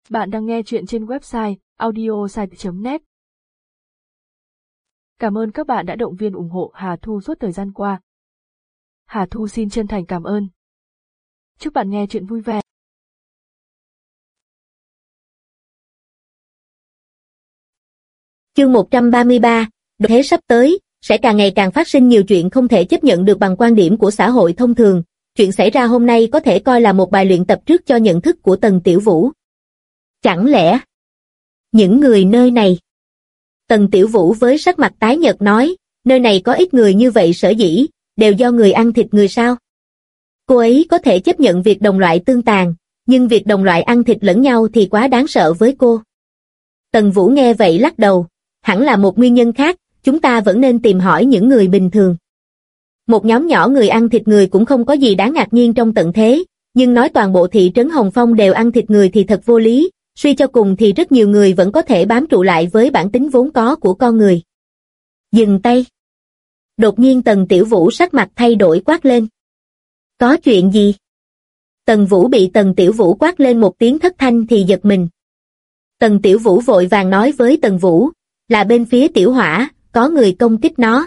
Bạn đang nghe chuyện trên website audiosite.net. Cảm ơn các bạn đã động viên ủng hộ Hà Thu suốt thời gian qua. Hà Thu xin chân thành cảm ơn. Chúc bạn nghe chuyện vui vẻ. Chương 133, thế sắp tới, sẽ càng ngày càng phát sinh nhiều chuyện không thể chấp nhận được bằng quan điểm của xã hội thông thường. Chuyện xảy ra hôm nay có thể coi là một bài luyện tập trước cho nhận thức của Tần Tiểu Vũ. Chẳng lẽ những người nơi này? Tần Tiểu Vũ với sắc mặt tái nhợt nói, nơi này có ít người như vậy sở dĩ, đều do người ăn thịt người sao? Cô ấy có thể chấp nhận việc đồng loại tương tàn, nhưng việc đồng loại ăn thịt lẫn nhau thì quá đáng sợ với cô. Tần Vũ nghe vậy lắc đầu, hẳn là một nguyên nhân khác, chúng ta vẫn nên tìm hỏi những người bình thường. Một nhóm nhỏ người ăn thịt người cũng không có gì đáng ngạc nhiên trong tận thế, nhưng nói toàn bộ thị trấn Hồng Phong đều ăn thịt người thì thật vô lý, suy cho cùng thì rất nhiều người vẫn có thể bám trụ lại với bản tính vốn có của con người. Dừng tay. Đột nhiên Tần Tiểu Vũ sắc mặt thay đổi quát lên. Có chuyện gì? Tần Vũ bị Tần Tiểu Vũ quát lên một tiếng thất thanh thì giật mình. Tần Tiểu Vũ vội vàng nói với Tần Vũ, là bên phía Tiểu Hỏa, có người công kích nó.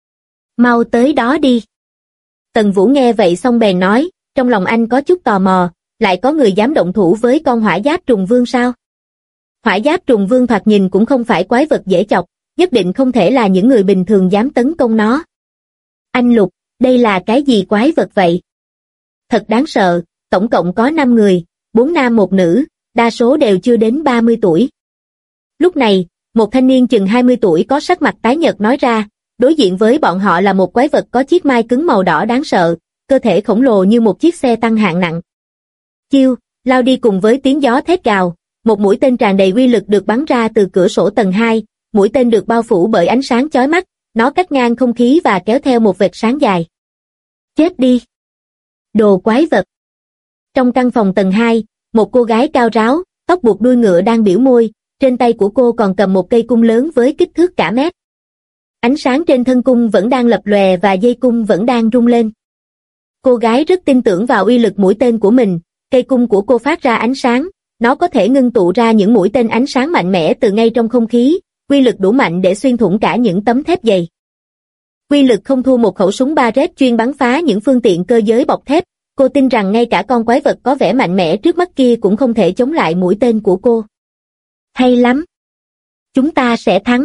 Mau tới đó đi. Tần Vũ nghe vậy xong bèn nói, trong lòng anh có chút tò mò, lại có người dám động thủ với con hỏa giáp trùng vương sao? Hỏa giáp trùng vương thoạt nhìn cũng không phải quái vật dễ chọc, nhất định không thể là những người bình thường dám tấn công nó. Anh Lục, đây là cái gì quái vật vậy? Thật đáng sợ, tổng cộng có 5 người, 4 nam 1 nữ, đa số đều chưa đến 30 tuổi. Lúc này, một thanh niên chừng 20 tuổi có sắc mặt tái nhợt nói ra, đối diện với bọn họ là một quái vật có chiếc mai cứng màu đỏ đáng sợ, cơ thể khổng lồ như một chiếc xe tăng hạng nặng. Chiêu, lao đi cùng với tiếng gió thét gào, một mũi tên tràn đầy uy lực được bắn ra từ cửa sổ tầng 2, mũi tên được bao phủ bởi ánh sáng chói mắt, nó cắt ngang không khí và kéo theo một vệt sáng dài. Chết đi! Đồ quái vật! Trong căn phòng tầng 2, một cô gái cao ráo, tóc buộc đuôi ngựa đang biểu môi, trên tay của cô còn cầm một cây cung lớn với kích thước cả mét. Ánh sáng trên thân cung vẫn đang lập lòe và dây cung vẫn đang rung lên. Cô gái rất tin tưởng vào uy lực mũi tên của mình, cây cung của cô phát ra ánh sáng, nó có thể ngưng tụ ra những mũi tên ánh sáng mạnh mẽ từ ngay trong không khí, uy lực đủ mạnh để xuyên thủng cả những tấm thép dày. Uy lực không thua một khẩu súng Barrett chuyên bắn phá những phương tiện cơ giới bọc thép, cô tin rằng ngay cả con quái vật có vẻ mạnh mẽ trước mắt kia cũng không thể chống lại mũi tên của cô. Hay lắm! Chúng ta sẽ thắng!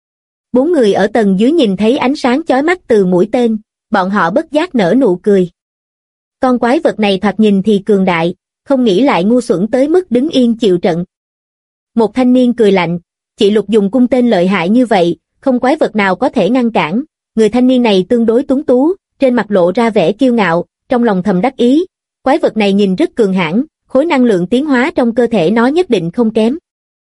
4 người ở tầng dưới nhìn thấy ánh sáng chói mắt từ mũi tên, bọn họ bất giác nở nụ cười. Con quái vật này thoạt nhìn thì cường đại, không nghĩ lại ngu xuẩn tới mức đứng yên chịu trận. Một thanh niên cười lạnh, chị Lục dùng cung tên lợi hại như vậy, không quái vật nào có thể ngăn cản. Người thanh niên này tương đối tuấn tú, trên mặt lộ ra vẻ kiêu ngạo, trong lòng thầm đắc ý. Quái vật này nhìn rất cường hãn, khối năng lượng tiến hóa trong cơ thể nó nhất định không kém.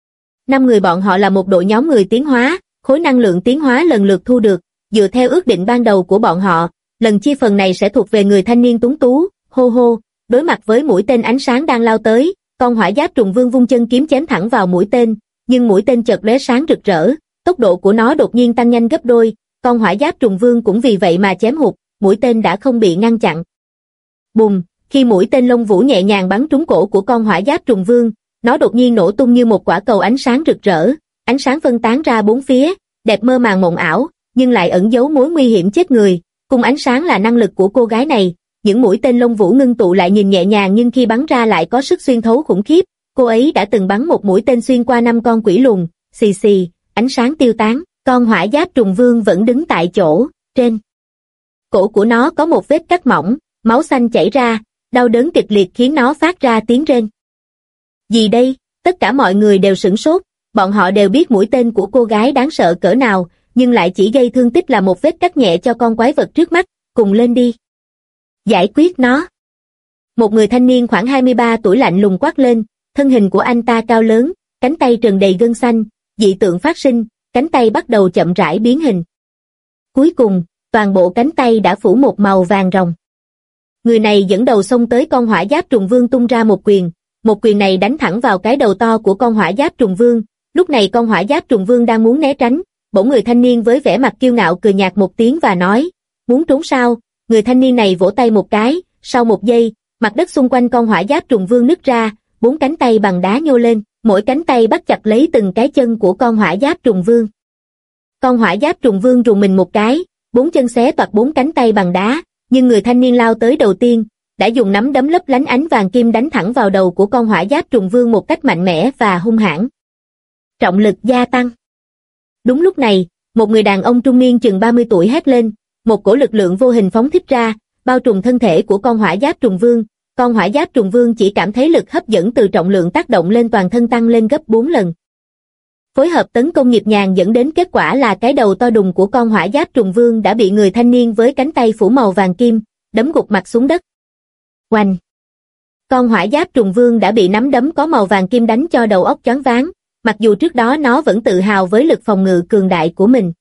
5 người bọn họ là một đội nhóm người tiến hóa, khối năng lượng tiến hóa lần lượt thu được, dựa theo ước định ban đầu của bọn họ, lần chia phần này sẽ thuộc về người thanh niên tuấn tú. Hô hô, đối mặt với mũi tên ánh sáng đang lao tới, con hỏa giáp trùng vương vung chân kiếm chém thẳng vào mũi tên, nhưng mũi tên chợt lóe sáng rực rỡ, tốc độ của nó đột nhiên tăng nhanh gấp đôi, con hỏa giáp trùng vương cũng vì vậy mà chém hụt, mũi tên đã không bị ngăn chặn. Bùm, khi mũi tên lông vũ nhẹ nhàng bắn trúng cổ của con hỏa giáp trùng vương, nó đột nhiên nổ tung như một quả cầu ánh sáng rực rỡ, ánh sáng phân tán ra bốn phía, đẹp mơ màng mộng ảo, nhưng lại ẩn giấu mối nguy hiểm chết người. Cùng ánh sáng là năng lực của cô gái này, những mũi tên lông vũ ngưng tụ lại nhìn nhẹ nhàng nhưng khi bắn ra lại có sức xuyên thấu khủng khiếp. Cô ấy đã từng bắn một mũi tên xuyên qua 5 con quỷ lùn, xì xì, ánh sáng tiêu tán, con hỏa giáp trùng vương vẫn đứng tại chỗ, trên cổ của nó có một vết cắt mỏng, máu xanh chảy ra, đau đớn kịch liệt khiến nó phát ra tiếng rên. Gì đây? Tất cả mọi người đều sửng sốt, bọn họ đều biết mũi tên của cô gái đáng sợ cỡ nào, nhưng lại chỉ gây thương tích là một vết cắt nhẹ cho con quái vật trước mắt, cùng lên đi. Giải quyết nó. Một người thanh niên khoảng 23 tuổi lạnh lùng quát lên, thân hình của anh ta cao lớn, cánh tay trần đầy gân xanh, dị tượng phát sinh, cánh tay bắt đầu chậm rãi biến hình. Cuối cùng, toàn bộ cánh tay đã phủ một màu vàng ròng. Người này dẫn đầu xông tới con hỏa giáp trùng vương tung ra một quyền này đánh thẳng vào cái đầu to của con hỏa giáp trùng vương. Lúc này con hỏa giáp trùng vương đang muốn né tránh, bỗng người thanh niên với vẻ mặt kiêu ngạo cười nhạt một tiếng và nói, muốn trốn sao? Người thanh niên này vỗ tay một cái, sau một giây, mặt đất xung quanh con hỏa giáp trùng vương nứt ra, 4 cánh tay bằng đá nhô lên, mỗi cánh tay bắt chặt lấy từng cái chân của con hỏa giáp trùng vương. Con hỏa giáp trùng vương rùng mình một cái, 4 chân xé toạc 4 cánh tay bằng đá, nhưng người thanh niên lao tới đầu tiên, đã dùng nắm đấm lấp lánh ánh vàng kim đánh thẳng vào đầu của con hỏa giáp trùng vương một cách mạnh mẽ và hung hãn. Trọng lực gia tăng. Đúng lúc này, một người đàn ông trung niên chừng 30 tuổi hét lên, một cổ lực lượng vô hình phóng thích ra, bao trùm thân thể của con hỏa giáp trùng vương. Con hỏa giáp trùng vương chỉ cảm thấy lực hấp dẫn từ trọng lượng tác động lên toàn thân tăng lên gấp 4 lần. Phối hợp tấn công nhịp nhàng dẫn đến kết quả là cái đầu to đùng của con hỏa giáp trùng vương đã bị người thanh niên với cánh tay phủ màu vàng kim đấm gục mặt xuống đất. Oanh! Con hỏa giáp trùng vương đã bị nắm đấm có màu vàng kim đánh cho đầu óc choáng váng, mặc dù trước đó nó vẫn tự hào với lực phòng ngự cường đại của mình.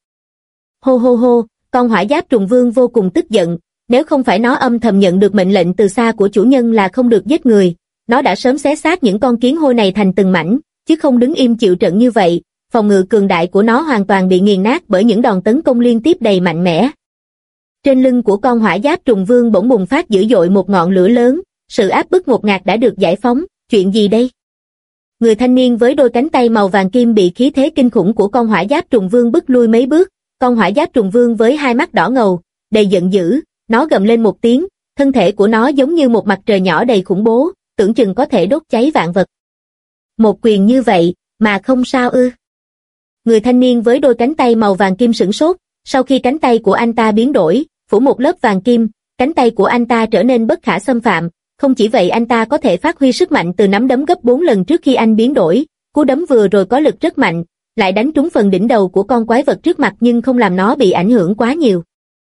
Hô hô hô, con hỏa giáp trùng vương vô cùng tức giận, nếu không phải nó âm thầm nhận được mệnh lệnh từ xa của chủ nhân là không được giết người, nó đã sớm xé xác những con kiến hôi này thành từng mảnh, chứ không đứng im chịu trận như vậy. Phòng ngự cường đại của nó hoàn toàn bị nghiền nát bởi những đòn tấn công liên tiếp đầy mạnh mẽ. Trên lưng của con hỏa giáp trùng vương bỗng bùng phát dữ dội một ngọn lửa lớn, sự áp bức ngột ngạt đã được giải phóng. Chuyện gì đây? Người thanh niên với đôi cánh tay màu vàng kim bị khí thế kinh khủng của con hỏa giáp trùng vương bức lui mấy bước. Con hỏa giáp trùng vương với hai mắt đỏ ngầu, đầy giận dữ, nó gầm lên một tiếng, thân thể của nó giống như một mặt trời nhỏ đầy khủng bố, tưởng chừng có thể đốt cháy vạn vật. Một quyền như vậy, mà không sao ư? Người thanh niên với đôi cánh tay màu vàng kim sửng sốt, sau khi cánh tay của anh ta biến đổi, phủ một lớp vàng kim, cánh tay của anh ta trở nên bất khả xâm phạm, không chỉ vậy anh ta có thể phát huy sức mạnh từ nắm đấm gấp 4 lần trước khi anh biến đổi, cú đấm vừa rồi có lực rất mạnh, lại đánh trúng phần đỉnh đầu của con quái vật trước mặt nhưng không làm nó bị ảnh hưởng quá nhiều.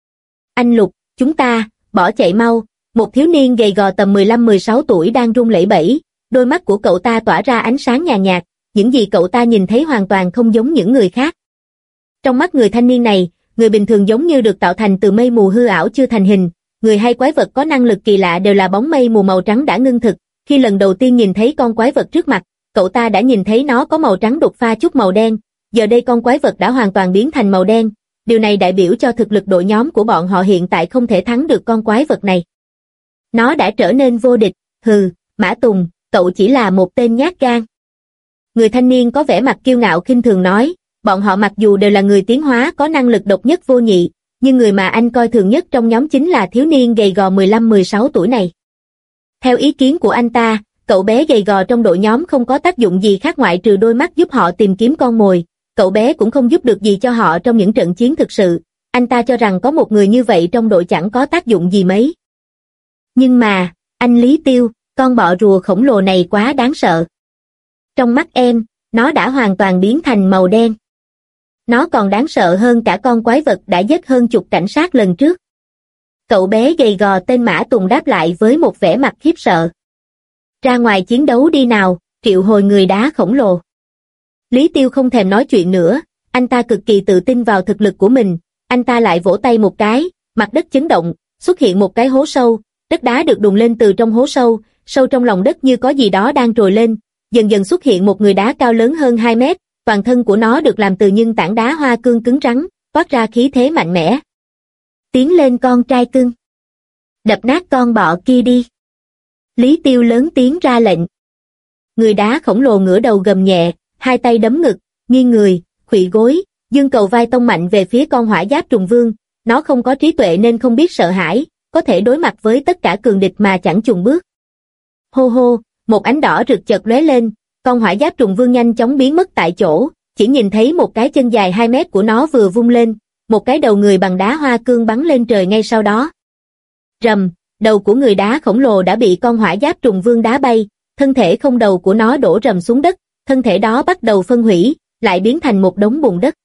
Anh Lục, chúng ta, bỏ chạy mau, một thiếu niên gầy gò tầm 15-16 tuổi đang run lẩy bẩy, đôi mắt của cậu ta tỏa ra ánh sáng nhàn nhạt, những gì cậu ta nhìn thấy hoàn toàn không giống những người khác. Trong mắt người thanh niên này, người bình thường giống như được tạo thành từ mây mù hư ảo chưa thành hình, người hay quái vật có năng lực kỳ lạ đều là bóng mây mù màu trắng đã ngưng thực. Khi lần đầu tiên nhìn thấy con quái vật trước mặt, cậu ta đã nhìn thấy nó có màu trắng đục pha chút màu đen, giờ đây con quái vật đã hoàn toàn biến thành màu đen, điều này đại biểu cho thực lực đội nhóm của bọn họ hiện tại không thể thắng được con quái vật này. Nó đã trở nên vô địch, hừ, Mã Tùng, cậu chỉ là một tên nhát gan. Người thanh niên có vẻ mặt kiêu ngạo khinh thường nói, bọn họ mặc dù đều là người tiến hóa có năng lực độc nhất vô nhị, nhưng người mà anh coi thường nhất trong nhóm chính là thiếu niên gầy gò 15-16 tuổi này. Theo ý kiến của anh ta, cậu bé gầy gò trong đội nhóm không có tác dụng gì khác ngoại trừ đôi mắt giúp họ tìm kiếm con mồi, cậu bé cũng không giúp được gì cho họ trong những trận chiến thực sự, anh ta cho rằng có một người như vậy trong đội chẳng có tác dụng gì mấy. Nhưng mà, anh Lý Tiêu, con bọ rùa khổng lồ này quá đáng sợ. Trong mắt em, nó đã hoàn toàn biến thành màu đen. Nó còn đáng sợ hơn cả con quái vật đã giết hơn chục cảnh sát lần trước. Cậu bé gầy gò tên Mã Tùng đáp lại với một vẻ mặt khiếp sợ. Ra ngoài chiến đấu đi nào, triệu hồi người đá khổng lồ. Lý Tiêu không thèm nói chuyện nữa, anh ta cực kỳ tự tin vào thực lực của mình, anh ta lại vỗ tay một cái, mặt đất chấn động, xuất hiện một cái hố sâu, đất đá được đùng lên từ trong hố sâu, sâu trong lòng đất như có gì đó đang trồi lên, dần dần xuất hiện một người đá cao lớn hơn 2 mét, toàn thân của nó được làm từ những tảng đá hoa cương cứng rắn, toát ra khí thế mạnh mẽ. Tiến lên con trai cưng. Đập nát con bọ kia đi. Lý Tiêu lớn tiếng ra lệnh. Người đá khổng lồ ngửa đầu gầm nhẹ, hai tay đấm ngực, nghiêng người, khuỵu gối, dương cầu vai tông mạnh về phía con hỏa giáp trùng vương, nó không có trí tuệ nên không biết sợ hãi, có thể đối mặt với tất cả cường địch mà chẳng chùn bước. Hô hô, một ánh đỏ rực chợt lóe lên, con hỏa giáp trùng vương nhanh chóng biến mất tại chỗ, chỉ nhìn thấy một cái chân dài 2 mét của nó vừa vung lên, một cái đầu người bằng đá hoa cương bắn lên trời ngay sau đó. Rầm, đầu của người đá khổng lồ đã bị con hỏa giáp trùng vương đá bay, thân thể không đầu của nó đổ rầm xuống đất, thân thể đó bắt đầu phân hủy, lại biến thành một đống bùn đất.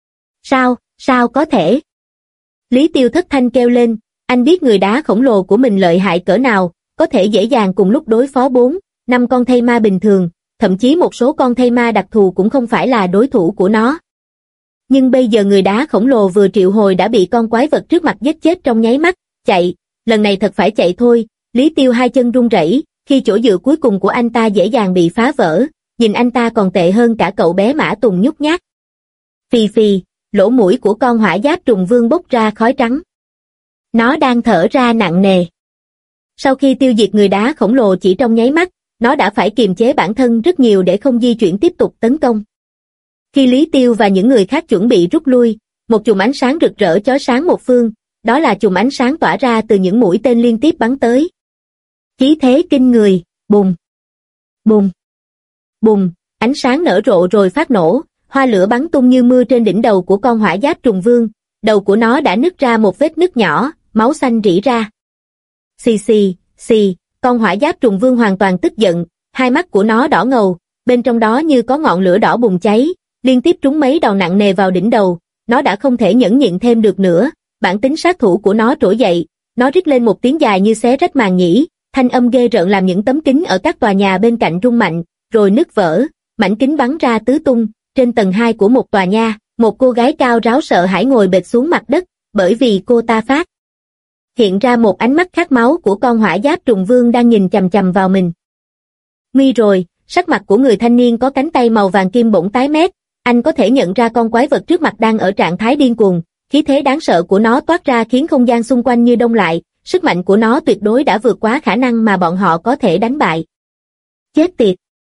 Sao có thể? Lý Tiêu thất thanh kêu lên, anh biết người đá khổng lồ của mình lợi hại cỡ nào, có thể dễ dàng cùng lúc đối phó 4-5 con thây ma bình thường, thậm chí một số con thây ma đặc thù cũng không phải là đối thủ của nó. Nhưng bây giờ người đá khổng lồ vừa triệu hồi đã bị con quái vật trước mặt giết chết trong nháy mắt, chạy, lần này thật phải chạy thôi. Lý Tiêu hai chân run rẩy, khi chỗ dựa cuối cùng của anh ta dễ dàng bị phá vỡ, nhìn anh ta còn tệ hơn cả cậu bé Mã Tùng nhút nhát. Phì phì, lỗ mũi của con hỏa giáp trùng vương bốc ra khói trắng. Nó đang thở ra nặng nề. Sau khi tiêu diệt người đá khổng lồ chỉ trong nháy mắt, nó đã phải kiềm chế bản thân rất nhiều để không di chuyển tiếp tục tấn công. Khi Lý Tiêu và những người khác chuẩn bị rút lui, một chùm ánh sáng rực rỡ chói sáng một phương, đó là chùm ánh sáng tỏa ra từ những mũi tên liên tiếp bắn tới. Khí thế kinh người, bùng, bùng, bùng, ánh sáng nở rộ rồi phát nổ, hoa lửa bắn tung như mưa trên đỉnh đầu của con hỏa giáp trùng vương, đầu của nó đã nứt ra một vết nứt nhỏ, máu xanh rỉ ra. Xì xì, xì, con hỏa giáp trùng vương hoàn toàn tức giận, hai mắt của nó đỏ ngầu, bên trong đó như có ngọn lửa đỏ bùng cháy, liên tiếp trúng mấy đòn nặng nề vào đỉnh đầu, nó đã không thể nhẫn nhịn thêm được nữa, bản tính sát thủ của nó trỗi dậy, nó rít lên một tiếng dài như xé rách màng nhĩ, thanh âm ghê rợn làm những tấm kính ở các tòa nhà bên cạnh rung mạnh, rồi nứt vỡ, mảnh kính bắn ra tứ tung, trên tầng 2 của một tòa nhà, một cô gái cao ráo sợ hãi ngồi bệt xuống mặt đất, bởi vì cô ta phát hiện ra một ánh mắt khát máu của con hỏa giáp trùng vương đang nhìn chằm chằm vào mình. Nguy rồi, sắc mặt của người thanh niên có cánh tay màu vàng kim bỗng tái mét, anh có thể nhận ra con quái vật trước mặt đang ở trạng thái điên cuồng, khí thế đáng sợ của nó toát ra khiến không gian xung quanh như đông lại, sức mạnh của nó tuyệt đối đã vượt quá khả năng mà bọn họ có thể đánh bại. Chết tiệt!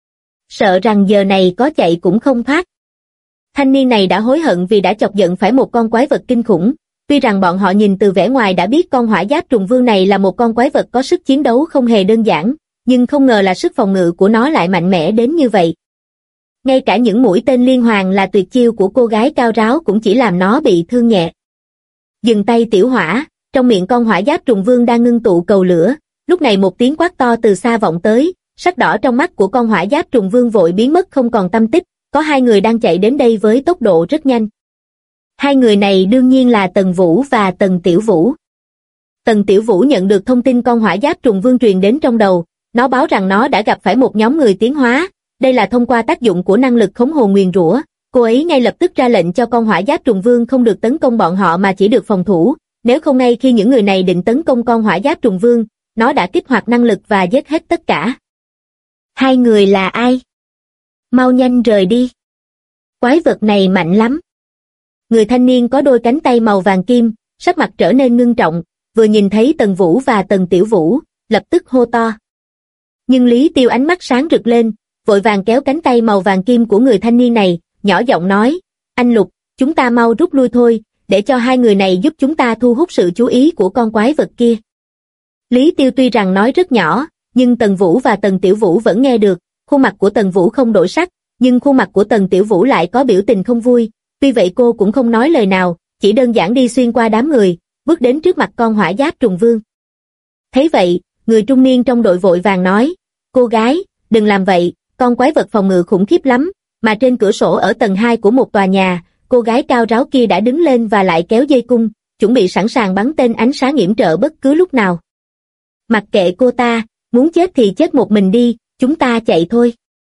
Sợ rằng giờ này có chạy cũng không thoát. Thanh niên này đã hối hận vì đã chọc giận phải một con quái vật kinh khủng, tuy rằng bọn họ nhìn từ vẻ ngoài đã biết con hỏa giáp trùng vương này là một con quái vật có sức chiến đấu không hề đơn giản, nhưng không ngờ là sức phòng ngự của nó lại mạnh mẽ đến như vậy. Ngay cả những mũi tên liên hoàn là tuyệt chiêu của cô gái cao ráo cũng chỉ làm nó bị thương nhẹ. Dừng tay tiểu hỏa, trong miệng con hỏa giáp trùng vương đang ngưng tụ cầu lửa, lúc này một tiếng quát to từ xa vọng tới, sắc đỏ trong mắt của con hỏa giáp trùng vương vội biến mất không còn tăm tích, có hai người đang chạy đến đây với tốc độ rất nhanh. Hai người này đương nhiên là Tần Vũ và Tần Tiểu Vũ. Tần Tiểu Vũ nhận được thông tin con hỏa giáp trùng vương truyền đến trong đầu, nó báo rằng nó đã gặp phải một nhóm người tiến hóa, đây là thông qua tác dụng của năng lực khống hồn nguyền rủa, cô ấy ngay lập tức ra lệnh cho con hỏa giáp trùng vương không được tấn công bọn họ mà chỉ được phòng thủ, nếu không ngay khi những người này định tấn công con hỏa giáp trùng vương, nó đã kích hoạt năng lực và giết hết tất cả. Hai người là ai? Mau nhanh rời đi. Quái vật này mạnh lắm. Người thanh niên có đôi cánh tay màu vàng kim, sắc mặt trở nên ngưng trọng, vừa nhìn thấy Tần Vũ và Tần Tiểu Vũ, lập tức hô to. Nhưng Lý Tiêu ánh mắt sáng rực lên, vội vàng kéo cánh tay màu vàng kim của người thanh niên này, nhỏ giọng nói, anh Lục, chúng ta mau rút lui thôi, để cho hai người này giúp chúng ta thu hút sự chú ý của con quái vật kia. Lý Tiêu tuy rằng nói rất nhỏ, nhưng Tần Vũ và Tần Tiểu Vũ vẫn nghe được, khuôn mặt của Tần Vũ không đổi sắc, nhưng khuôn mặt của Tần Tiểu Vũ lại có biểu tình không vui, tuy vậy cô cũng không nói lời nào, chỉ đơn giản đi xuyên qua đám người, bước đến trước mặt con hỏa giáp trùng vương. Thấy vậy, người trung niên trong đội vội vàng nói, cô gái, đừng làm vậy, con quái vật phòng ngự khủng khiếp lắm, mà trên cửa sổ ở tầng 2 của một tòa nhà, cô gái cao ráo kia đã đứng lên và lại kéo dây cung, chuẩn bị sẵn sàng bắn tên ánh sáng yểm trợ bất cứ lúc nào. Mặc kệ cô ta, muốn chết thì chết một mình đi, chúng ta chạy thôi.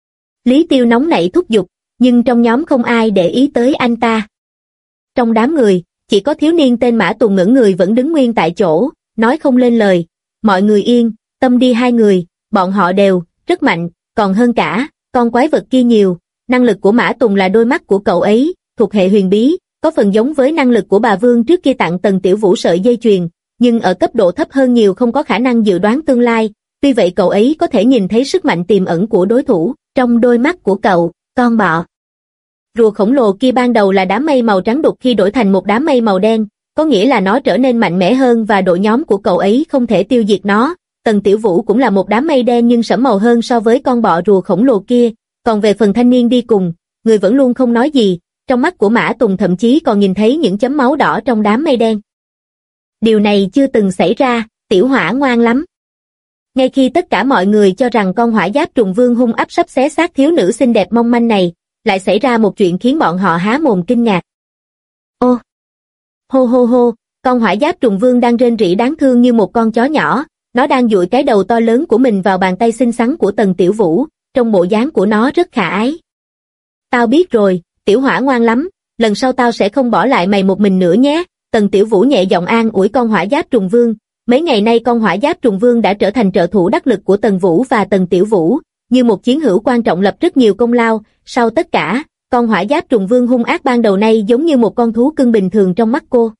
Lý Tiêu nóng nảy thúc giục, nhưng trong nhóm không ai để ý tới anh ta. Trong đám người, chỉ có thiếu niên tên Mã Tùng ngẩn người vẫn đứng nguyên tại chỗ, nói không lên lời. Mọi người yên, tâm đi hai người, bọn họ đều rất mạnh, còn hơn cả con quái vật kia nhiều. Năng lực của Mã Tùng là đôi mắt của cậu ấy, thuộc hệ huyền bí, có phần giống với năng lực của bà Vương trước kia tặng Tần Tiểu Vũ sợi dây chuyền, nhưng ở cấp độ thấp hơn nhiều, không có khả năng dự đoán tương lai. Tuy vậy cậu ấy có thể nhìn thấy sức mạnh tiềm ẩn của đối thủ trong đôi mắt của cậu, con bọ. Rùa khổng lồ kia ban đầu là đám mây màu trắng đục, khi đổi thành một đám mây màu đen, có nghĩa là nó trở nên mạnh mẽ hơn và đội nhóm của cậu ấy không thể tiêu diệt nó. Tần Tiểu Vũ cũng là một đám mây đen nhưng sẫm màu hơn so với con bọ rùa khổng lồ kia, còn về phần thanh niên đi cùng, người vẫn luôn không nói gì, trong mắt của Mã Tùng thậm chí còn nhìn thấy những chấm máu đỏ trong đám mây đen. Điều này chưa từng xảy ra, Tiểu Hỏa ngoan lắm. Ngay khi tất cả mọi người cho rằng con hỏa giáp trùng vương hung ác sắp xé xác thiếu nữ xinh đẹp mong manh này, lại xảy ra một chuyện khiến bọn họ há mồm kinh ngạc. Ô! Hô hô hô, con hỏa giáp trùng vương đang rên rỉ đáng thương như một con chó nhỏ, nó đang dụi cái đầu to lớn của mình vào bàn tay xinh xắn của Tần Tiểu Vũ, trong bộ dáng của nó rất khả ái. Tao biết rồi, Tiểu Hỏa ngoan lắm, lần sau tao sẽ không bỏ lại mày một mình nữa nhé. Tần Tiểu Vũ nhẹ giọng an ủi con hỏa giáp trùng vương. Mấy ngày nay con hỏa giáp trùng vương đã trở thành trợ thủ đắc lực của Tần Vũ và Tần Tiểu Vũ, như một chiến hữu quan trọng lập rất nhiều công lao. Sau tất cả, con hỏa giáp trùng vương hung ác ban đầu nay giống như một con thú cưng bình thường trong mắt cô.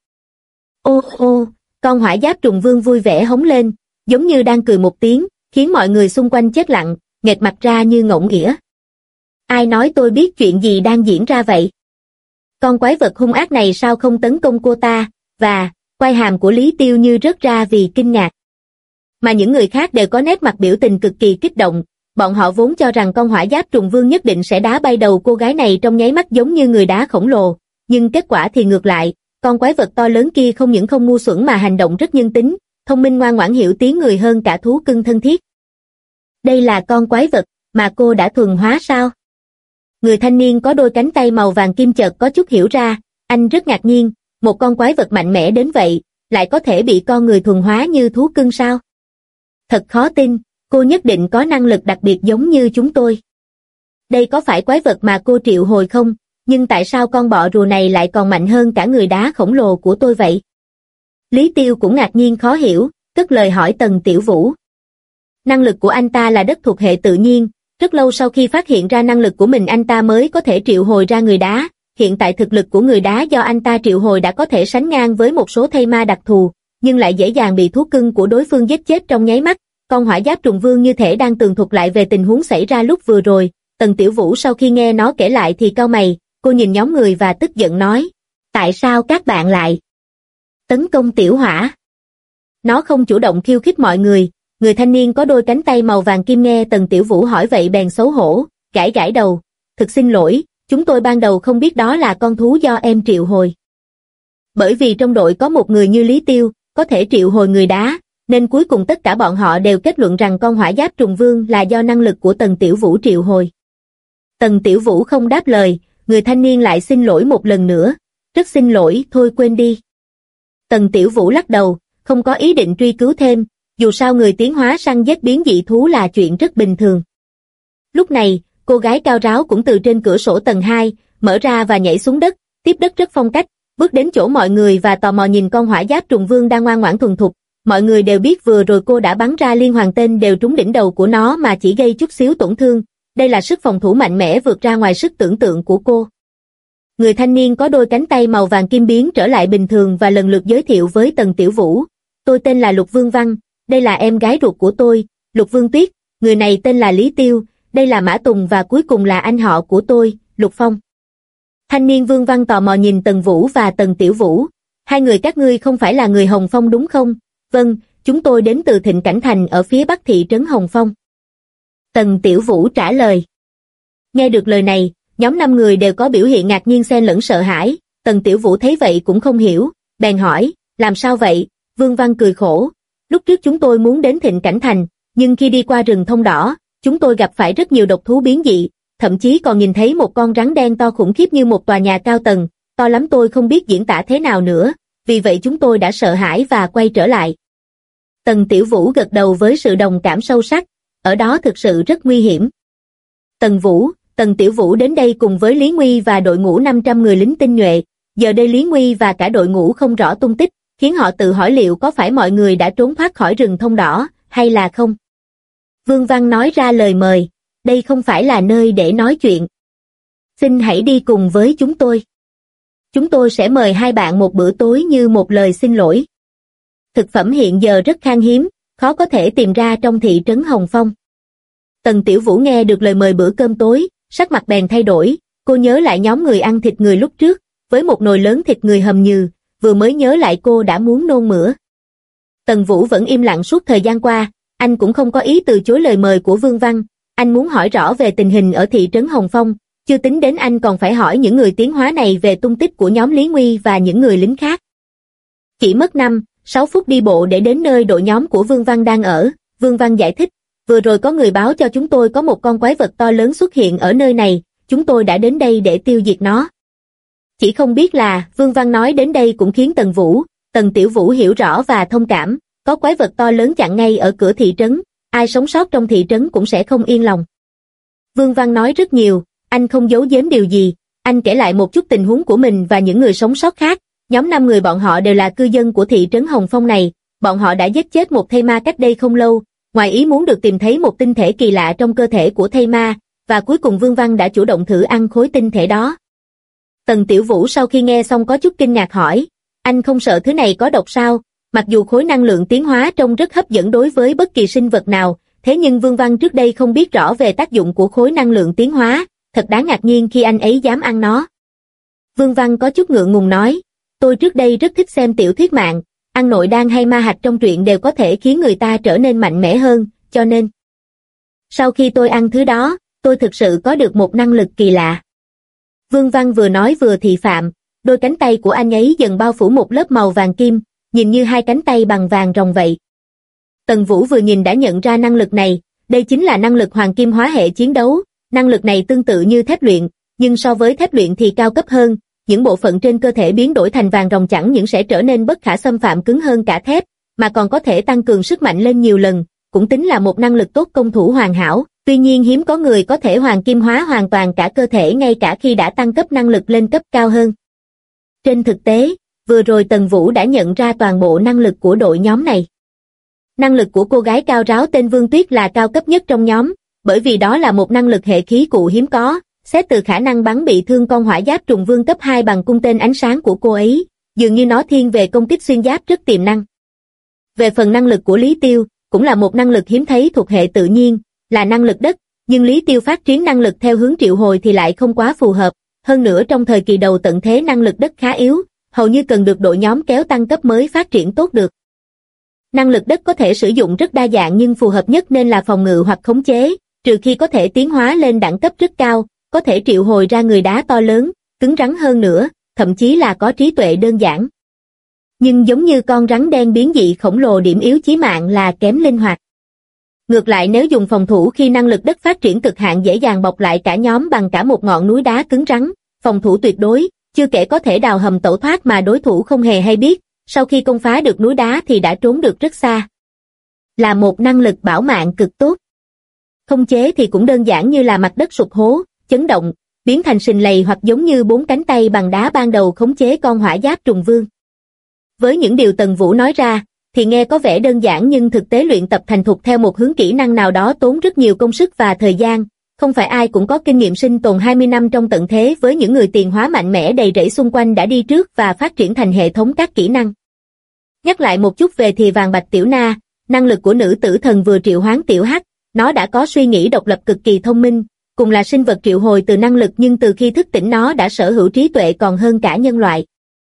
Ô ô, con hỏa giáp trùng vương vui vẻ hống lên, giống như đang cười một tiếng, khiến mọi người xung quanh chết lặng. nghệt mặt ra như ngỗng ỉa. Ai nói tôi biết chuyện gì đang diễn ra vậy? Con quái vật hung ác này sao không tấn công cô ta, và, quai hàm của Lý Tiêu như rớt ra vì kinh ngạc. Mà những người khác đều có nét mặt biểu tình cực kỳ kích động, bọn họ vốn cho rằng con hỏa giáp trùng vương nhất định sẽ đá bay đầu cô gái này trong nháy mắt giống như người đá khổng lồ, nhưng kết quả thì ngược lại, con quái vật to lớn kia không những không ngu xuẩn mà hành động rất nhân tính, thông minh ngoan ngoãn hiểu tiếng người hơn cả thú cưng thân thiết. Đây là con quái vật mà cô đã thuần hóa sao? Người thanh niên có đôi cánh tay màu vàng kim chợt có chút hiểu ra, anh rất ngạc nhiên, một con quái vật mạnh mẽ đến vậy, lại có thể bị con người thuần hóa như thú cưng sao? Thật khó tin, cô nhất định có năng lực đặc biệt giống như chúng tôi. Đây có phải quái vật mà cô triệu hồi không? Nhưng tại sao con bọ rùa này lại còn mạnh hơn cả người đá khổng lồ của tôi vậy? Lý Tiêu cũng ngạc nhiên khó hiểu, cất lời hỏi Tần Tiểu Vũ. Năng lực của anh ta là đất thuộc hệ tự nhiên, rất lâu sau khi phát hiện ra năng lực của mình anh ta mới có thể triệu hồi ra người đá, hiện tại thực lực của người đá do anh ta triệu hồi đã có thể sánh ngang với một số thây ma đặc thù, nhưng lại dễ dàng bị thú cưng của đối phương giết chết trong nháy mắt. Con hỏa giáp trùng vương như thể đang tường thuật lại về tình huống xảy ra lúc vừa rồi. Tần Tiểu Vũ sau khi nghe nó kể lại thì cau mày, cô nhìn nhóm người và tức giận nói, tại sao các bạn lại tấn công tiểu hỏa? Nó không chủ động khiêu khích mọi người. Người thanh niên có đôi cánh tay màu vàng kim nghe Tần Tiểu Vũ hỏi vậy bèn xấu hổ, gãi gãi đầu, thực xin lỗi, chúng tôi ban đầu không biết đó là con thú do em triệu hồi. Bởi vì trong đội có một người như Lý Tiêu, có thể triệu hồi người đá, nên cuối cùng tất cả bọn họ đều kết luận rằng con hỏa giáp trùng vương là do năng lực của Tần Tiểu Vũ triệu hồi. Tần Tiểu Vũ không đáp lời, người thanh niên lại xin lỗi một lần nữa, rất xin lỗi, thôi quên đi. Tần Tiểu Vũ lắc đầu, không có ý định truy cứu thêm, dù sao người tiến hóa săn giết biến dị thú là chuyện rất bình thường. Lúc này, cô gái cao ráo cũng từ trên cửa sổ tầng 2, mở ra và nhảy xuống đất, tiếp đất rất phong cách, bước đến chỗ mọi người và tò mò nhìn con hỏa giáp trùng vương đang ngoan ngoãn thuần thục. Mọi người đều biết vừa rồi cô đã bắn ra liên hoàn tên đều trúng đỉnh đầu của nó mà chỉ gây chút xíu tổn thương, đây là sức phòng thủ mạnh mẽ vượt ra ngoài sức tưởng tượng của cô. Người thanh niên có đôi cánh tay màu vàng kim biến trở lại bình thường và lần lượt giới thiệu với Tần Tiểu Vũ. Tôi tên là Lục Vương Văn, đây là em gái ruột của tôi, Lục Vương Tuyết, người này tên là Lý Tiêu, đây là Mã Tùng và cuối cùng là anh họ của tôi, Lục Phong. Thanh niên Vương Văn tò mò nhìn Tần Vũ và Tần Tiểu Vũ. Hai người các ngươi không phải là người Hồng Phong đúng không? Vâng, chúng tôi đến từ Thịnh Cảnh Thành ở phía bắc thị trấn Hồng Phong. Tần Tiểu Vũ trả lời. Nghe được lời này, nhóm 5 người đều có biểu hiện ngạc nhiên xen lẫn sợ hãi. Tần Tiểu Vũ thấy vậy cũng không hiểu, bèn hỏi, làm sao vậy? Vương Văn cười khổ. Lúc trước chúng tôi muốn đến Thịnh Cảnh Thành, nhưng khi đi qua rừng thông đỏ, chúng tôi gặp phải rất nhiều độc thú biến dị, thậm chí còn nhìn thấy một con rắn đen to khủng khiếp như một tòa nhà cao tầng, to lắm tôi không biết diễn tả thế nào nữa, vì vậy chúng tôi đã sợ hãi và quay trở lại. Tần Tiểu Vũ gật đầu với sự đồng cảm sâu sắc, ở đó thực sự rất nguy hiểm. Tần Tiểu Vũ đến đây cùng với Lý Nguy và đội ngũ 500 người lính tinh nhuệ, giờ đây Lý Nguy và cả đội ngũ không rõ tung tích, khiến họ tự hỏi liệu có phải mọi người đã trốn thoát khỏi rừng thông đỏ, hay là không. Vương Văn nói ra lời mời, đây không phải là nơi để nói chuyện. Xin hãy đi cùng với chúng tôi. Chúng tôi sẽ mời hai bạn một bữa tối như một lời xin lỗi. Thực phẩm hiện giờ rất khan hiếm, khó có thể tìm ra trong thị trấn Hồng Phong. Tần Tiểu Vũ nghe được lời mời bữa cơm tối, sắc mặt bèn thay đổi, cô nhớ lại nhóm người ăn thịt người lúc trước, với một nồi lớn thịt người hầm nhừ, vừa mới nhớ lại cô đã muốn nôn mửa. Tần Vũ vẫn im lặng suốt thời gian qua, anh cũng không có ý từ chối lời mời của Vương Văn, anh muốn hỏi rõ về tình hình ở thị trấn Hồng Phong, chưa tính đến anh còn phải hỏi những người tiến hóa này về tung tích của nhóm Lý Nguy và những người lính khác. Chỉ mất 5-6 phút đi bộ để đến nơi đội nhóm của Vương Văn đang ở, Vương Văn giải thích, vừa rồi có người báo cho chúng tôi có một con quái vật to lớn xuất hiện ở nơi này, chúng tôi đã đến đây để tiêu diệt nó. Chỉ không biết là, Vương Văn nói đến đây cũng khiến Tần Tiểu Vũ hiểu rõ và thông cảm, có quái vật to lớn chặn ngay ở cửa thị trấn, ai sống sót trong thị trấn cũng sẽ không yên lòng. Vương Văn nói rất nhiều, anh không giấu giếm điều gì, anh kể lại một chút tình huống của mình và những người sống sót khác, nhóm 5 người bọn họ đều là cư dân của thị trấn Hồng Phong này, bọn họ đã giết chết một thây ma cách đây không lâu, ngoài ý muốn được tìm thấy một tinh thể kỳ lạ trong cơ thể của thây ma, và cuối cùng Vương Văn đã chủ động thử ăn khối tinh thể đó. Tần Tiểu Vũ sau khi nghe xong có chút kinh ngạc hỏi, anh không sợ thứ này có độc sao? Mặc dù khối năng lượng tiến hóa trông rất hấp dẫn đối với bất kỳ sinh vật nào, Thế nhưng Vương Văn trước đây không biết rõ về tác dụng của khối năng lượng tiến hóa, thật đáng ngạc nhiên khi anh ấy dám ăn nó. Vương Văn có chút ngượng ngùng nói, tôi trước đây rất thích xem tiểu thuyết mạng, ăn nội đan hay ma hạch trong truyện đều có thể khiến người ta trở nên mạnh mẽ hơn, cho nên sau khi tôi ăn thứ đó, tôi thực sự có được một năng lực kỳ lạ. Vương Văn vừa nói vừa thị phạm, đôi cánh tay của anh ấy dần bao phủ một lớp màu vàng kim, nhìn như hai cánh tay bằng vàng ròng vậy. Tần Vũ vừa nhìn đã nhận ra năng lực này, đây chính là năng lực hoàng kim hóa hệ chiến đấu, năng lực này tương tự như thép luyện, nhưng so với thép luyện thì cao cấp hơn, những bộ phận trên cơ thể biến đổi thành vàng ròng chẳng những sẽ trở nên bất khả xâm phạm cứng hơn cả thép, mà còn có thể tăng cường sức mạnh lên nhiều lần, cũng tính là một năng lực tốt công thủ hoàn hảo, tuy nhiên hiếm có người có thể hoàng kim hóa hoàn toàn cả cơ thể ngay cả khi đã tăng cấp năng lực lên cấp cao hơn. Trên thực tế, vừa rồi Tần Vũ đã nhận ra toàn bộ năng lực của đội nhóm này. Năng lực của cô gái cao ráo tên Vương Tuyết là cao cấp nhất trong nhóm, bởi vì đó là một năng lực hệ khí cụ hiếm có, xét từ khả năng bắn bị thương con hỏa giáp trùng vương cấp 2 bằng cung tên ánh sáng của cô ấy, dường như nó thiên về công kích xuyên giáp rất tiềm năng. Về phần năng lực của Lý Tiêu, cũng là một năng lực hiếm thấy thuộc hệ tự nhiên, là năng lực đất, nhưng Lý Tiêu phát triển năng lực theo hướng triệu hồi thì lại không quá phù hợp, hơn nữa trong thời kỳ đầu tận thế năng lực đất khá yếu, hầu như cần được đội nhóm kéo tăng cấp mới phát triển tốt được. Năng lực đất có thể sử dụng rất đa dạng nhưng phù hợp nhất nên là phòng ngự hoặc khống chế, trừ khi có thể tiến hóa lên đẳng cấp rất cao, có thể triệu hồi ra người đá to lớn, cứng rắn hơn nữa, thậm chí là có trí tuệ đơn giản. Nhưng giống như con rắn đen biến dị khổng lồ, điểm yếu chí mạng là kém linh hoạt. Ngược lại nếu dùng phòng thủ khi năng lực đất phát triển cực hạn dễ dàng bọc lại cả nhóm bằng cả một ngọn núi đá cứng rắn, phòng thủ tuyệt đối, chưa kể có thể đào hầm tẩu thoát mà đối thủ không hề hay biết, sau khi công phá được núi đá thì đã trốn được rất xa. Là một năng lực bảo mạng cực tốt. Khống chế thì cũng đơn giản như là mặt đất sụp hố, chấn động, biến thành sình lầy hoặc giống như 4 cánh tay bằng đá ban đầu khống chế con hỏa giáp trùng vương. Với những điều Tần Vũ nói ra, thì nghe có vẻ đơn giản nhưng thực tế luyện tập thành thục theo một hướng kỹ năng nào đó tốn rất nhiều công sức và thời gian, không phải ai cũng có kinh nghiệm sinh tồn 20 năm trong tận thế với những người tiền hóa mạnh mẽ đầy rẫy xung quanh đã đi trước và phát triển thành hệ thống các kỹ năng. Nhắc lại một chút về thì vàng bạch tiểu na, năng lực của nữ tử thần vừa triệu hoán tiểu hắc, nó đã có suy nghĩ độc lập cực kỳ thông minh, cùng là sinh vật triệu hồi từ năng lực nhưng từ khi thức tỉnh nó đã sở hữu trí tuệ còn hơn cả nhân loại.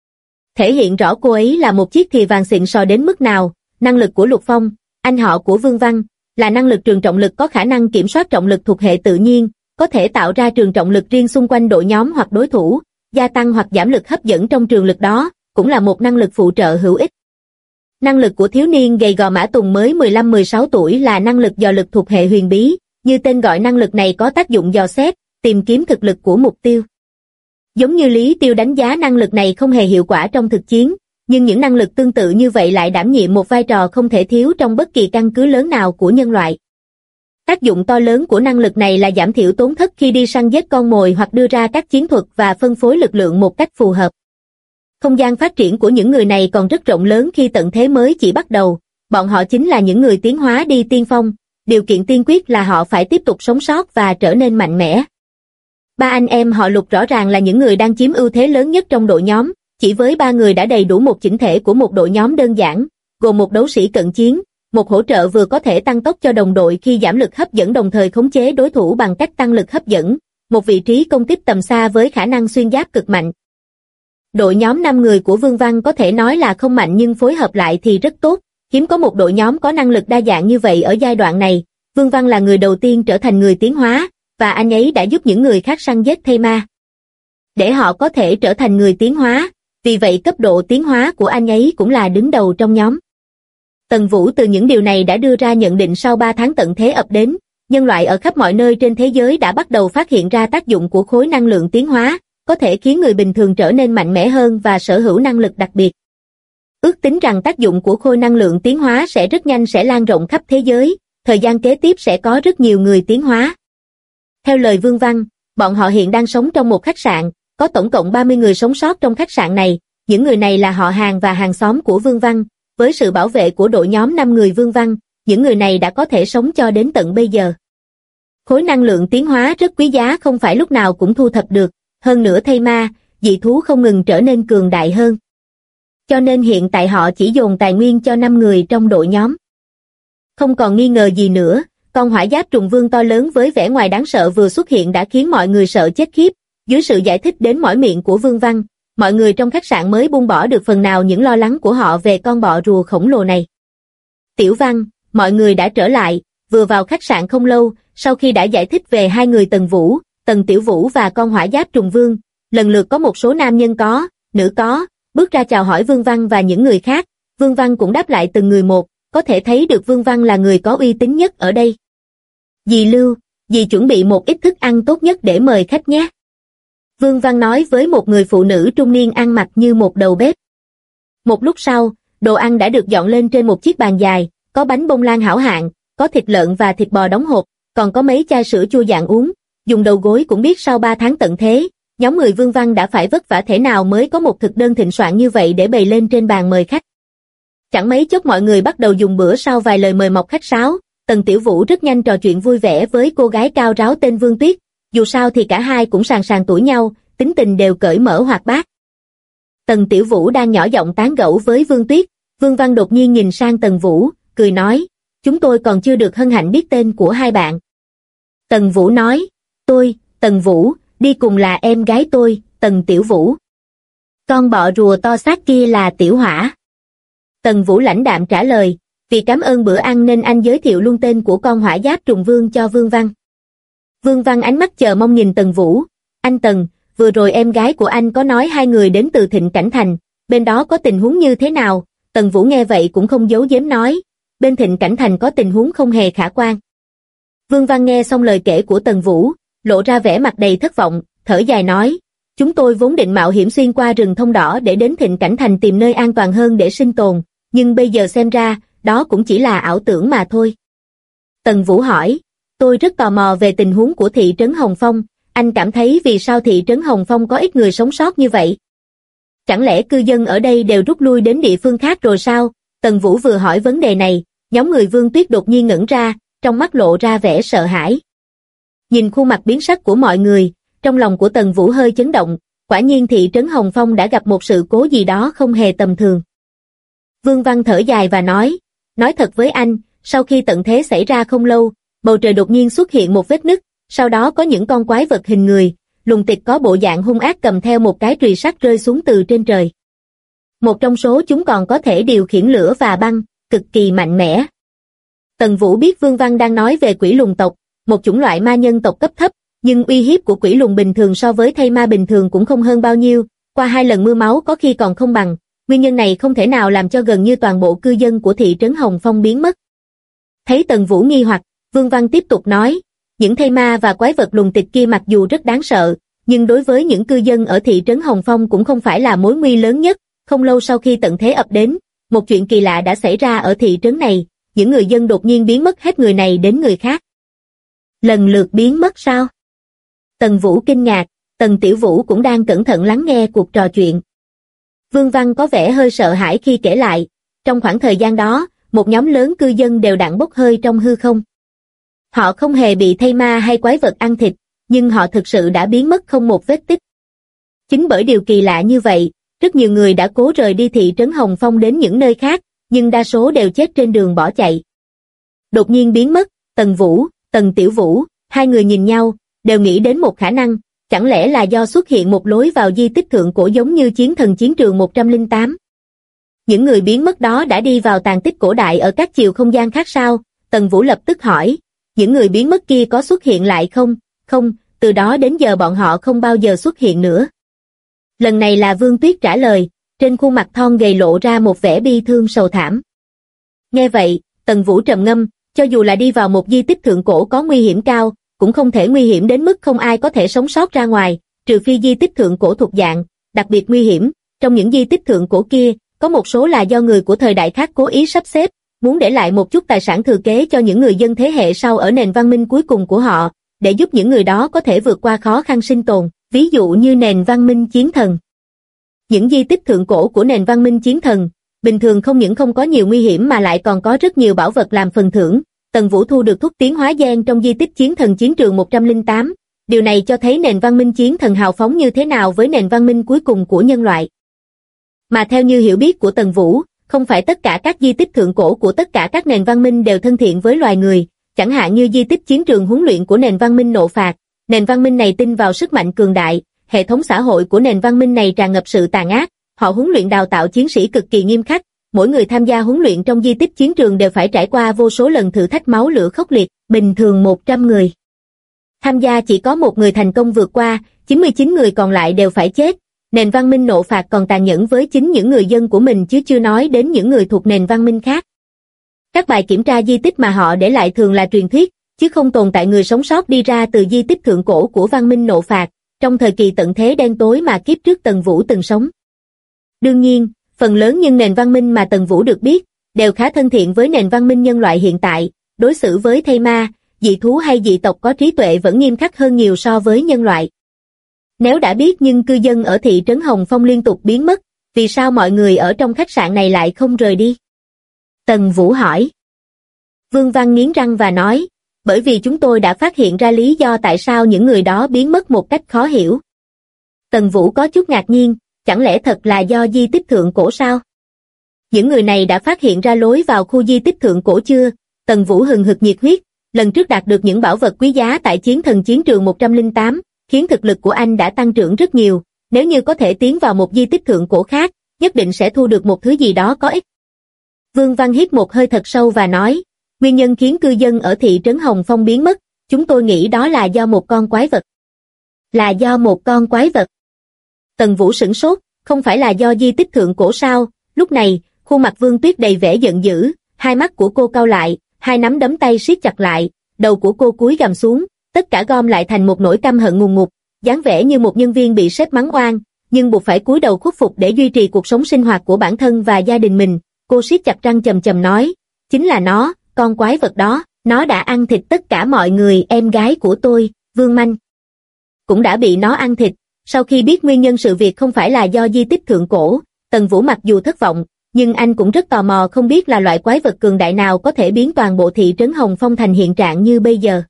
Thể hiện rõ cô ấy là một chiếc thìa vàng xịn sò đến mức nào. Năng lực của Lục Phong, anh họ của Vương Văn, là năng lực trường trọng lực có khả năng kiểm soát trọng lực thuộc hệ tự nhiên, có thể tạo ra trường trọng lực riêng xung quanh đội nhóm hoặc đối thủ, gia tăng hoặc giảm lực hấp dẫn trong trường lực đó, cũng là một năng lực phụ trợ hữu ích. Năng lực của thiếu niên gầy gò Mã Tùng mới 15-16 tuổi là năng lực dò lực thuộc hệ huyền bí, như tên gọi năng lực này có tác dụng dò xét, tìm kiếm thực lực của mục tiêu. Giống như Lý Tiêu đánh giá năng lực này không hề hiệu quả trong thực chiến, nhưng những năng lực tương tự như vậy lại đảm nhiệm một vai trò không thể thiếu trong bất kỳ căn cứ lớn nào của nhân loại. Tác dụng to lớn của năng lực này là giảm thiểu tổn thất khi đi săn giết con mồi hoặc đưa ra các chiến thuật và phân phối lực lượng một cách phù hợp. Không gian phát triển của những người này còn rất rộng lớn khi tận thế mới chỉ bắt đầu, bọn họ chính là những người tiến hóa đi tiên phong, điều kiện tiên quyết là họ phải tiếp tục sống sót và trở nên mạnh mẽ. Ba anh em họ Lục rõ ràng là những người đang chiếm ưu thế lớn nhất trong đội nhóm, chỉ với 3 người đã đầy đủ một chỉnh thể của một đội nhóm đơn giản, gồm một đấu sĩ cận chiến, một hỗ trợ vừa có thể tăng tốc cho đồng đội khi giảm lực hấp dẫn đồng thời khống chế đối thủ bằng cách tăng lực hấp dẫn, một vị trí công kích tầm xa với khả năng xuyên giáp cực mạnh. Đội nhóm 5 người của Vương Văn có thể nói là không mạnh nhưng phối hợp lại thì rất tốt, hiếm có một đội nhóm có năng lực đa dạng như vậy ở giai đoạn này. Vương Văn là người đầu tiên trở thành người tiến hóa, và anh ấy đã giúp những người khác săn giết thây ma, để họ có thể trở thành người tiến hóa, vì vậy cấp độ tiến hóa của anh ấy cũng là đứng đầu trong nhóm. Tần Vũ từ những điều này đã đưa ra nhận định sau 3 tháng tận thế ập đến, nhân loại ở khắp mọi nơi trên thế giới đã bắt đầu phát hiện ra tác dụng của khối năng lượng tiến hóa, có thể khiến người bình thường trở nên mạnh mẽ hơn và sở hữu năng lực đặc biệt. Ước tính rằng tác dụng của khối năng lượng tiến hóa sẽ rất nhanh sẽ lan rộng khắp thế giới, thời gian kế tiếp sẽ có rất nhiều người tiến hóa. Theo lời Vương Văn, bọn họ hiện đang sống trong một khách sạn, có tổng cộng 30 người sống sót trong khách sạn này, những người này là họ hàng và hàng xóm của Vương Văn, với sự bảo vệ của đội nhóm 5 người Vương Văn, những người này đã có thể sống cho đến tận bây giờ. Khối năng lượng tiến hóa rất quý giá không phải lúc nào cũng thu thập được, hơn nữa thây ma, dị thú không ngừng trở nên cường đại hơn. Cho nên hiện tại họ chỉ dồn tài nguyên cho 5 người trong đội nhóm. Không còn nghi ngờ gì nữa, con hỏa giáp trùng vương to lớn với vẻ ngoài đáng sợ vừa xuất hiện đã khiến mọi người sợ chết khiếp. Dưới sự giải thích đến mỏi miệng của Vương Văn, mọi người trong khách sạn mới buông bỏ được phần nào những lo lắng của họ về con bọ rùa khổng lồ này. Tiểu Văn, mọi người đã trở lại, vừa vào khách sạn không lâu, sau khi đã giải thích về hai người Tần Tiểu Vũ và con hỏa giáp trùng vương, lần lượt có một số nam nhân có, nữ có, bước ra chào hỏi Vương Văn và những người khác. Vương Văn cũng đáp lại từng người một, có thể thấy được Vương Văn là người có uy tín nhất ở đây. Dì Lưu, dì chuẩn bị một ít thức ăn tốt nhất để mời khách nhé. Vương Văn nói với một người phụ nữ trung niên ăn mặc như một đầu bếp. Một lúc sau, đồ ăn đã được dọn lên trên một chiếc bàn dài, có bánh bông lan hảo hạng, có thịt lợn và thịt bò đóng hộp, còn có mấy chai sữa chua dạng uống. Dùng đầu gối cũng biết sau 3 tháng tận thế, nhóm người Vương Văn đã phải vất vả thế nào mới có một thực đơn thịnh soạn như vậy để bày lên trên bàn mời khách. Chẳng mấy chốc mọi người bắt đầu dùng bữa sau vài lời mời mọc khách sáo. Tần Tiểu Vũ rất nhanh trò chuyện vui vẻ với cô gái cao ráo tên Vương Tuyết, dù sao thì cả hai cũng sàn sàn tuổi nhau, tính tình đều cởi mở hoạt bát. Tần Tiểu Vũ đang nhỏ giọng tán gẫu với Vương Tuyết, Vương Văn đột nhiên nhìn sang Tần Vũ, cười nói, chúng tôi còn chưa được hân hạnh biết tên của hai bạn. Tần Vũ nói, tôi, Tần Vũ, đi cùng là em gái tôi, Tần Tiểu Vũ. Con bọ rùa to xác kia là Tiểu Hỏa. Tần Vũ lãnh đạm trả lời, vì cảm ơn bữa ăn nên anh giới thiệu luôn tên của con hỏa giáp trùng vương cho Vương Văn. Vương Văn ánh mắt chờ mong nhìn Tần Vũ, anh Tần, vừa rồi em gái của anh có nói hai người đến từ Thịnh Cảnh Thành, bên đó có tình huống như thế nào? Tần Vũ nghe vậy cũng không giấu giếm nói, bên Thịnh Cảnh Thành có tình huống không hề khả quan. Vương Văn nghe xong lời kể của Tần Vũ, lộ ra vẻ mặt đầy thất vọng, thở dài nói, chúng tôi vốn định mạo hiểm xuyên qua rừng thông đỏ để đến Thịnh Cảnh Thành tìm nơi an toàn hơn để sinh tồn, nhưng bây giờ xem ra, đó cũng chỉ là ảo tưởng mà thôi. Tần Vũ hỏi, tôi rất tò mò về tình huống của thị trấn Hồng Phong, anh cảm thấy vì sao thị trấn Hồng Phong có ít người sống sót như vậy? Chẳng lẽ cư dân ở đây đều rút lui đến địa phương khác rồi sao? Tần Vũ vừa hỏi vấn đề này, nhóm người Vương Tuyết đột nhiên ngẩn ra, trong mắt lộ ra vẻ sợ hãi. Nhìn khuôn mặt biến sắc của mọi người, trong lòng của Tần Vũ hơi chấn động, quả nhiên thị trấn Hồng Phong đã gặp một sự cố gì đó không hề tầm thường. Vương Văn thở dài và nói thật với anh, sau khi tận thế xảy ra không lâu, bầu trời đột nhiên xuất hiện một vết nứt, sau đó có những con quái vật hình người, lùng tịch có bộ dạng hung ác cầm theo một cái chùy sắt rơi xuống từ trên trời. Một trong số chúng còn có thể điều khiển lửa và băng, cực kỳ mạnh mẽ. Tần Vũ biết Vương Văn đang nói về quỷ lùng tộc, một chủng loại ma nhân tộc cấp thấp, nhưng uy hiếp của quỷ lùng bình thường so với thây ma bình thường cũng không hơn bao nhiêu, qua 2 lần mưa máu có khi còn không bằng, nguyên nhân này không thể nào làm cho gần như toàn bộ cư dân của thị trấn Hồng Phong biến mất. Thấy Tần Vũ nghi hoặc, Vương Văn tiếp tục nói, những thây ma và quái vật lùng tịch kia mặc dù rất đáng sợ, nhưng đối với những cư dân ở thị trấn Hồng Phong cũng không phải là mối nguy lớn nhất. Không lâu sau khi tận thế ập đến, một chuyện kỳ lạ đã xảy ra ở thị trấn này, những người dân đột nhiên biến mất hết người này đến người khác. Lần lượt biến mất sao? Tần Vũ kinh ngạc, Tần Tiểu Vũ cũng đang cẩn thận lắng nghe cuộc trò chuyện. Vương Văn có vẻ hơi sợ hãi khi kể lại, trong khoảng thời gian đó, một nhóm lớn cư dân đều đặn bốc hơi trong hư không. Họ không hề bị thây ma hay quái vật ăn thịt, nhưng họ thực sự đã biến mất không một vết tích. Chính bởi điều kỳ lạ như vậy, rất nhiều người đã cố rời đi thị trấn Hồng Phong đến những nơi khác, nhưng đa số đều chết trên đường bỏ chạy. Đột nhiên biến mất, Tần Vũ, Tần Tiểu Vũ, hai người nhìn nhau, đều nghĩ đến một khả năng, chẳng lẽ là do xuất hiện một lối vào di tích thượng cổ giống như chiến thần chiến trường 108. Những người biến mất đó đã đi vào tàn tích cổ đại ở các chiều không gian khác sao? Tần Vũ lập tức hỏi, những người biến mất kia có xuất hiện lại không? Không, từ đó đến giờ bọn họ không bao giờ xuất hiện nữa. Lần này là Vương Tuyết trả lời, trên khuôn mặt thon gầy lộ ra một vẻ bi thương sầu thảm. Nghe vậy, Tần Vũ trầm ngâm, cho dù là đi vào một di tích thượng cổ có nguy hiểm cao, cũng không thể nguy hiểm đến mức không ai có thể sống sót ra ngoài, trừ phi di tích thượng cổ thuộc dạng đặc biệt nguy hiểm. Trong những di tích thượng cổ kia, có một số là do người của thời đại khác cố ý sắp xếp, muốn để lại một chút tài sản thừa kế cho những người dân thế hệ sau ở nền văn minh cuối cùng của họ, để giúp những người đó có thể vượt qua khó khăn sinh tồn, ví dụ như nền văn minh chiến thần. Những di tích thượng cổ của nền văn minh chiến thần, bình thường không những không có nhiều nguy hiểm mà lại còn có rất nhiều bảo vật làm phần thưởng. Tần Vũ thu được thuốc tiến hóa gen trong di tích chiến thần chiến trường 108, điều này cho thấy nền văn minh chiến thần hào phóng như thế nào với nền văn minh cuối cùng của nhân loại. Mà theo như hiểu biết của Tần Vũ, không phải tất cả các di tích thượng cổ của tất cả các nền văn minh đều thân thiện với loài người, chẳng hạn như di tích chiến trường huấn luyện của nền văn minh nộ phạt. Nền văn minh này tin vào sức mạnh cường đại, hệ thống xã hội của nền văn minh này tràn ngập sự tàn ác, họ huấn luyện đào tạo chiến sĩ cực kỳ nghiêm khắc, mỗi người tham gia huấn luyện trong di tích chiến trường đều phải trải qua vô số lần thử thách máu lửa khốc liệt, bình thường 100 người tham gia chỉ có một người thành công vượt qua, 99 người còn lại đều phải chết. Nền văn minh nộ phạt còn tàn nhẫn với chính những người dân của mình chứ chưa nói đến những người thuộc nền văn minh khác. Các bài kiểm tra di tích mà họ để lại thường là truyền thuyết, chứ không tồn tại người sống sót đi ra từ di tích thượng cổ của văn minh nộ phạt, trong thời kỳ tận thế đen tối mà kiếp trước Tần Vũ từng sống. Đương nhiên, phần lớn những nền văn minh mà Tần Vũ được biết, đều khá thân thiện với nền văn minh nhân loại hiện tại, đối xử với thây ma, dị thú hay dị tộc có trí tuệ vẫn nghiêm khắc hơn nhiều so với nhân loại. Nếu đã biết nhưng cư dân ở thị trấn Hồng Phong liên tục biến mất, vì sao mọi người ở trong khách sạn này lại không rời đi? Tần Vũ hỏi. Vương Văn nghiến răng và nói, bởi vì chúng tôi đã phát hiện ra lý do tại sao những người đó biến mất một cách khó hiểu. Tần Vũ có chút ngạc nhiên, chẳng lẽ thật là do di tích thượng cổ sao? Những người này đã phát hiện ra lối vào khu di tích thượng cổ chưa? Tần Vũ hừng hực nhiệt huyết, lần trước đạt được những bảo vật quý giá tại chiến thần chiến trường 108, khiến thực lực của anh đã tăng trưởng rất nhiều, nếu như có thể tiến vào một di tích thượng cổ khác, nhất định sẽ thu được một thứ gì đó có ích. Vương Văn hít một hơi thật sâu và nói, nguyên nhân khiến cư dân ở thị trấn Hồng Phong biến mất, chúng tôi nghĩ đó là do một con quái vật. Là do một con quái vật. Tần Vũ sửng sốt, không phải là do di tích thượng cổ sao? Lúc này, khuôn mặt Vương Tuyết đầy vẻ giận dữ, hai mắt của cô cau lại, hai nắm đấm tay siết chặt lại, đầu của cô cúi gằm xuống, tất cả gom lại thành một nỗi căm hận ngùn ngụt, dáng vẻ như một nhân viên bị sếp mắng oan, nhưng buộc phải cúi đầu khuất phục để duy trì cuộc sống sinh hoạt của bản thân và gia đình mình. Cô siết chặt răng chầm chầm nói, chính là nó, con quái vật đó, nó đã ăn thịt tất cả mọi người, em gái của tôi, Vương Manh cũng đã bị nó ăn thịt. Sau khi biết nguyên nhân sự việc không phải là do di tích thượng cổ, Tần Vũ mặc dù thất vọng, nhưng anh cũng rất tò mò không biết là loại quái vật cường đại nào có thể biến toàn bộ thị trấn Hồng Phong thành hiện trạng như bây giờ.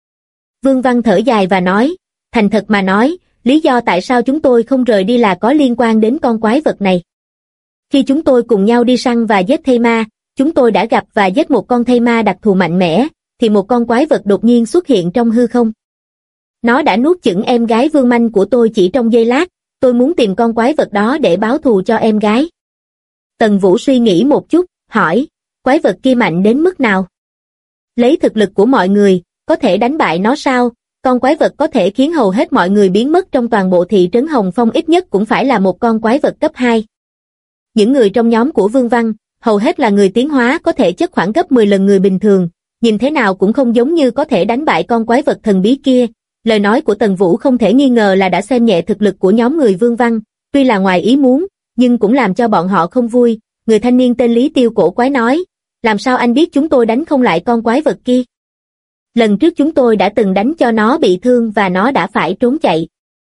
Vương Văn thở dài và nói, thành thật mà nói, lý do tại sao chúng tôi không rời đi là có liên quan đến con quái vật này. Khi chúng tôi cùng nhau đi săn và giết thây ma, chúng tôi đã gặp và giết một con thây ma đặc thù mạnh mẽ, thì một con quái vật đột nhiên xuất hiện trong hư không. Nó đã nuốt chửng em gái Vương Manh của tôi chỉ trong giây lát, tôi muốn tìm con quái vật đó để báo thù cho em gái. Tần Vũ suy nghĩ một chút, hỏi, quái vật kia mạnh đến mức nào? Lấy thực lực của mọi người, có thể đánh bại nó sao? Con quái vật có thể khiến hầu hết mọi người biến mất trong toàn bộ thị trấn Hồng Phong ít nhất cũng phải là một con quái vật cấp 2. Những người trong nhóm của Vương Văn, hầu hết là người tiến hóa có thể chất khoảng gấp 10 lần người bình thường, nhìn thế nào cũng không giống như có thể đánh bại con quái vật thần bí kia. Lời nói của Tần Vũ không thể nghi ngờ là đã xem nhẹ thực lực của nhóm người Vương Văn, tuy là ngoài ý muốn, nhưng cũng làm cho bọn họ không vui. Người thanh niên tên Lý Tiêu cổ quái nói, làm sao anh biết chúng tôi đánh không lại con quái vật kia? Lần trước chúng tôi đã từng đánh cho nó bị thương và nó đã phải trốn chạy.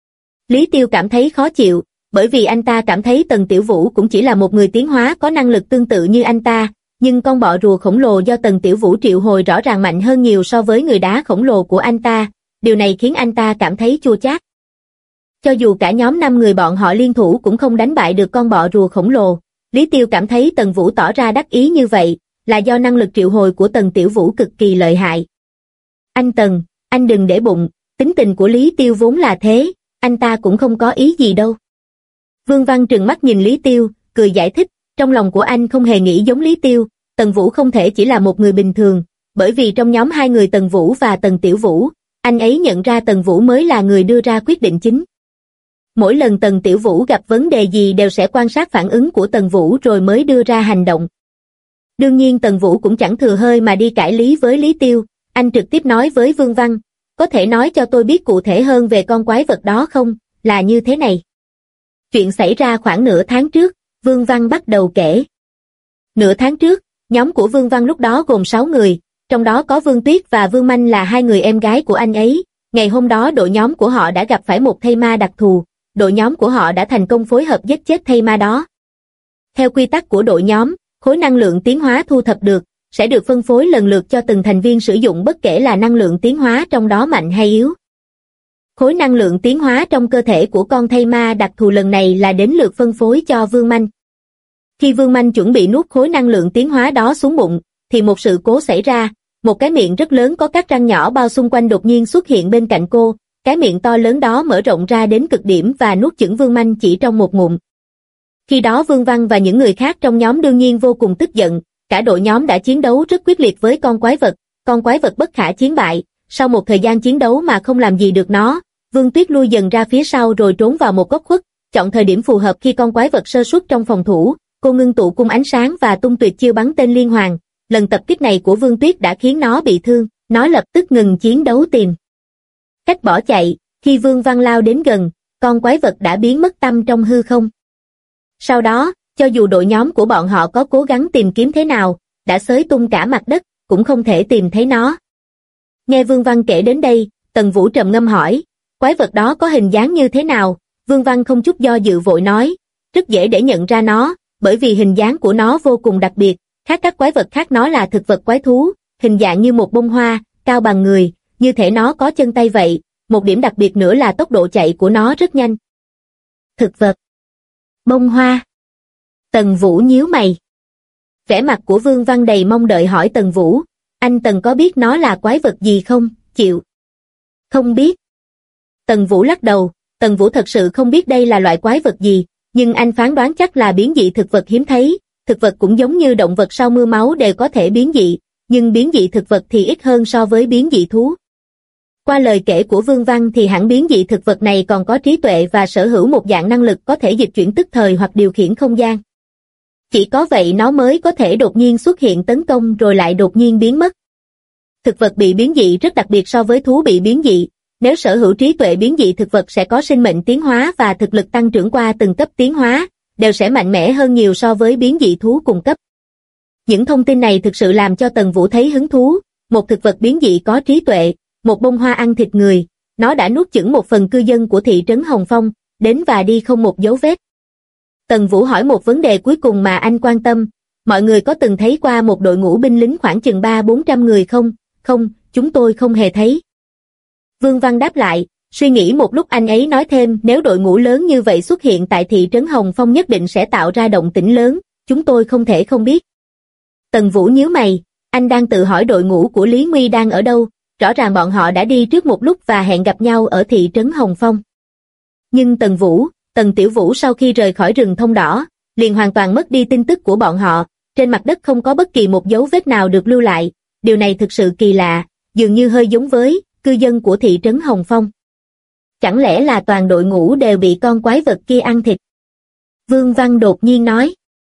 Lý Tiêu cảm thấy khó chịu, bởi vì anh ta cảm thấy Tần Tiểu Vũ cũng chỉ là một người tiến hóa có năng lực tương tự như anh ta, nhưng con bọ rùa khổng lồ do Tần Tiểu Vũ triệu hồi rõ ràng mạnh hơn nhiều so với người đá khổng lồ của anh ta, điều này khiến anh ta cảm thấy chua chát. Cho dù cả nhóm 5 người bọn họ liên thủ cũng không đánh bại được con bọ rùa khổng lồ, Lý Tiêu cảm thấy Tần Vũ tỏ ra đắc ý như vậy, là do năng lực triệu hồi của Tần Tiểu Vũ cực kỳ lợi hại. Anh Tần, anh đừng để bụng, tính tình của Lý Tiêu vốn là thế, anh ta cũng không có ý gì đâu. Vương Văn trừng mắt nhìn Lý Tiêu, cười giải thích, trong lòng của anh không hề nghĩ giống Lý Tiêu, Tần Vũ không thể chỉ là một người bình thường, bởi vì trong nhóm hai người Tần Vũ và Tần Tiểu Vũ, anh ấy nhận ra Tần Vũ mới là người đưa ra quyết định chính. Mỗi lần Tần Tiểu Vũ gặp vấn đề gì đều sẽ quan sát phản ứng của Tần Vũ rồi mới đưa ra hành động. Đương nhiên Tần Vũ cũng chẳng thừa hơi mà đi cãi lý với Lý Tiêu, anh trực tiếp nói với Vương Văn, có thể nói cho tôi biết cụ thể hơn về con quái vật đó không? Là như thế này. Chuyện xảy ra khoảng nửa tháng trước, Vương Văn bắt đầu kể. Nửa tháng trước, nhóm của Vương Văn lúc đó gồm 6 người, trong đó có Vương Tuyết và Vương Manh là 2 người em gái của anh ấy. Ngày hôm đó đội nhóm của họ đã gặp phải một thây ma đặc thù, đội nhóm của họ đã thành công phối hợp giết chết thây ma đó. Theo quy tắc của đội nhóm, khối năng lượng tiến hóa thu thập được, sẽ được phân phối lần lượt cho từng thành viên sử dụng bất kể là năng lượng tiến hóa trong đó mạnh hay yếu. Khối năng lượng tiến hóa trong cơ thể của con thây ma đặc thù lần này là đến lượt phân phối cho Vương Manh. Khi Vương Manh chuẩn bị nuốt khối năng lượng tiến hóa đó xuống bụng, thì một sự cố xảy ra, Một cái miệng rất lớn có các răng nhỏ bao xung quanh đột nhiên xuất hiện bên cạnh cô, cái miệng to lớn đó mở rộng ra đến cực điểm và nuốt chửng Vương Manh chỉ trong một ngụm. Khi đó Vương Văn và những người khác trong nhóm đương nhiên vô cùng tức giận, cả đội nhóm đã chiến đấu rất quyết liệt với con quái vật bất khả chiến bại, sau một thời gian chiến đấu mà không làm gì được nó, Vương Tuyết lui dần ra phía sau rồi trốn vào một góc khuất, chọn thời điểm phù hợp khi con quái vật sơ suất trong phòng thủ, cô ngưng tụ cung ánh sáng và tung tuyệt chiêu bắn tên liên hoàn, lần tập kích này của Vương Tuyết đã khiến nó bị thương, nó lập tức ngừng chiến đấu tìm cách bỏ chạy, khi Vương Văn lao đến gần, con quái vật đã biến mất tăm trong hư không. Sau đó, cho dù đội nhóm của bọn họ có cố gắng tìm kiếm thế nào, đã xới tung cả mặt đất, cũng không thể tìm thấy nó. Nghe Vương Văn kể đến đây, Tần Vũ trầm ngâm hỏi, quái vật đó có hình dáng như thế nào? Vương Văn không chút do dự vội nói, rất dễ để nhận ra nó, bởi vì hình dáng của nó vô cùng đặc biệt, khác các quái vật khác, nó là thực vật quái thú, hình dạng như một bông hoa, cao bằng người, như thể nó có chân tay vậy, một điểm đặc biệt nữa là tốc độ chạy của nó rất nhanh. Thực vật. Bông hoa. Tần Vũ nhíu mày. Vẻ mặt của Vương Văn đầy mong đợi hỏi Tần Vũ, anh Tần có biết nó là quái vật gì không? Chịu. Không biết. Tần Vũ lắc đầu, Tần Vũ thật sự không biết đây là loại quái vật gì, nhưng anh phán đoán chắc là biến dị thực vật hiếm thấy, thực vật cũng giống như động vật sau mưa máu đều có thể biến dị, nhưng biến dị thực vật thì ít hơn so với biến dị thú. Qua lời kể của Vương Văn thì hẳn biến dị thực vật này còn có trí tuệ và sở hữu một dạng năng lực có thể dịch chuyển tức thời hoặc điều khiển không gian. Chỉ có vậy nó mới có thể đột nhiên xuất hiện tấn công rồi lại đột nhiên biến mất. Thực vật bị biến dị rất đặc biệt so với thú bị biến dị, nếu sở hữu trí tuệ biến dị thực vật sẽ có sinh mệnh tiến hóa và thực lực tăng trưởng qua từng cấp tiến hóa, đều sẽ mạnh mẽ hơn nhiều so với biến dị thú cùng cấp. Những thông tin này thực sự làm cho Tần Vũ thấy hứng thú, một thực vật biến dị có trí tuệ, một bông hoa ăn thịt người, nó đã nuốt chửng một phần cư dân của thị trấn Hồng Phong, đến và đi không một dấu vết. Tần Vũ hỏi một vấn đề cuối cùng mà anh quan tâm, mọi người có từng thấy qua một đội ngũ binh lính khoảng chừng 300-400 người không? Không, chúng tôi không hề thấy. Vương Văn đáp lại, suy nghĩ một lúc anh ấy nói thêm, nếu đội ngũ lớn như vậy xuất hiện tại thị trấn Hồng Phong nhất định sẽ tạo ra động tĩnh lớn, chúng tôi không thể không biết. Tần Vũ nhíu mày, anh đang tự hỏi đội ngũ của Lý Nguy đang ở đâu, rõ ràng bọn họ đã đi trước một lúc và hẹn gặp nhau ở thị trấn Hồng Phong. Nhưng Tần Tiểu Vũ sau khi rời khỏi rừng thông đỏ, liền hoàn toàn mất đi tin tức của bọn họ, trên mặt đất không có bất kỳ một dấu vết nào được lưu lại, điều này thực sự kỳ lạ, dường như hơi giống với cư dân của thị trấn Hồng Phong. Chẳng lẽ là toàn đội ngũ đều bị con quái vật kia ăn thịt? Vương Văn đột nhiên nói.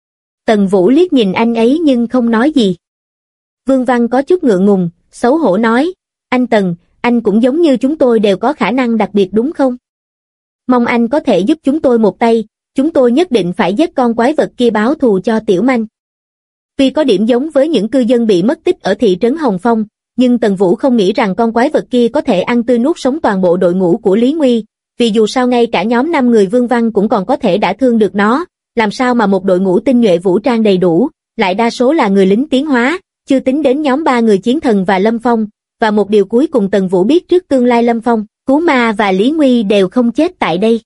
Tần Vũ liếc nhìn anh ấy nhưng không nói gì. Vương Văn có chút ngượng ngùng, xấu hổ nói, anh Tần, anh cũng giống như chúng tôi đều có khả năng đặc biệt đúng không? Mong anh có thể giúp chúng tôi một tay, chúng tôi nhất định phải giết con quái vật kia báo thù cho Tiểu Manh. Tuy có điểm giống với những cư dân bị mất tích ở thị trấn Hồng Phong, nhưng Tần Vũ không nghĩ rằng con quái vật kia có thể ăn tươi nuốt sống toàn bộ đội ngũ của Lý Nguy, vì dù sao ngay cả nhóm 5 người Vương Văn cũng còn có thể đã thương được nó, làm sao mà một đội ngũ tinh nhuệ vũ trang đầy đủ, lại đa số là người lính tiến hóa, chưa tính đến nhóm 3 người Chiến Thần và Lâm Phong, và một điều cuối cùng Tần Vũ biết trước tương lai Lâm Phong, Cú Ma và Lý Nguy đều không chết tại đây.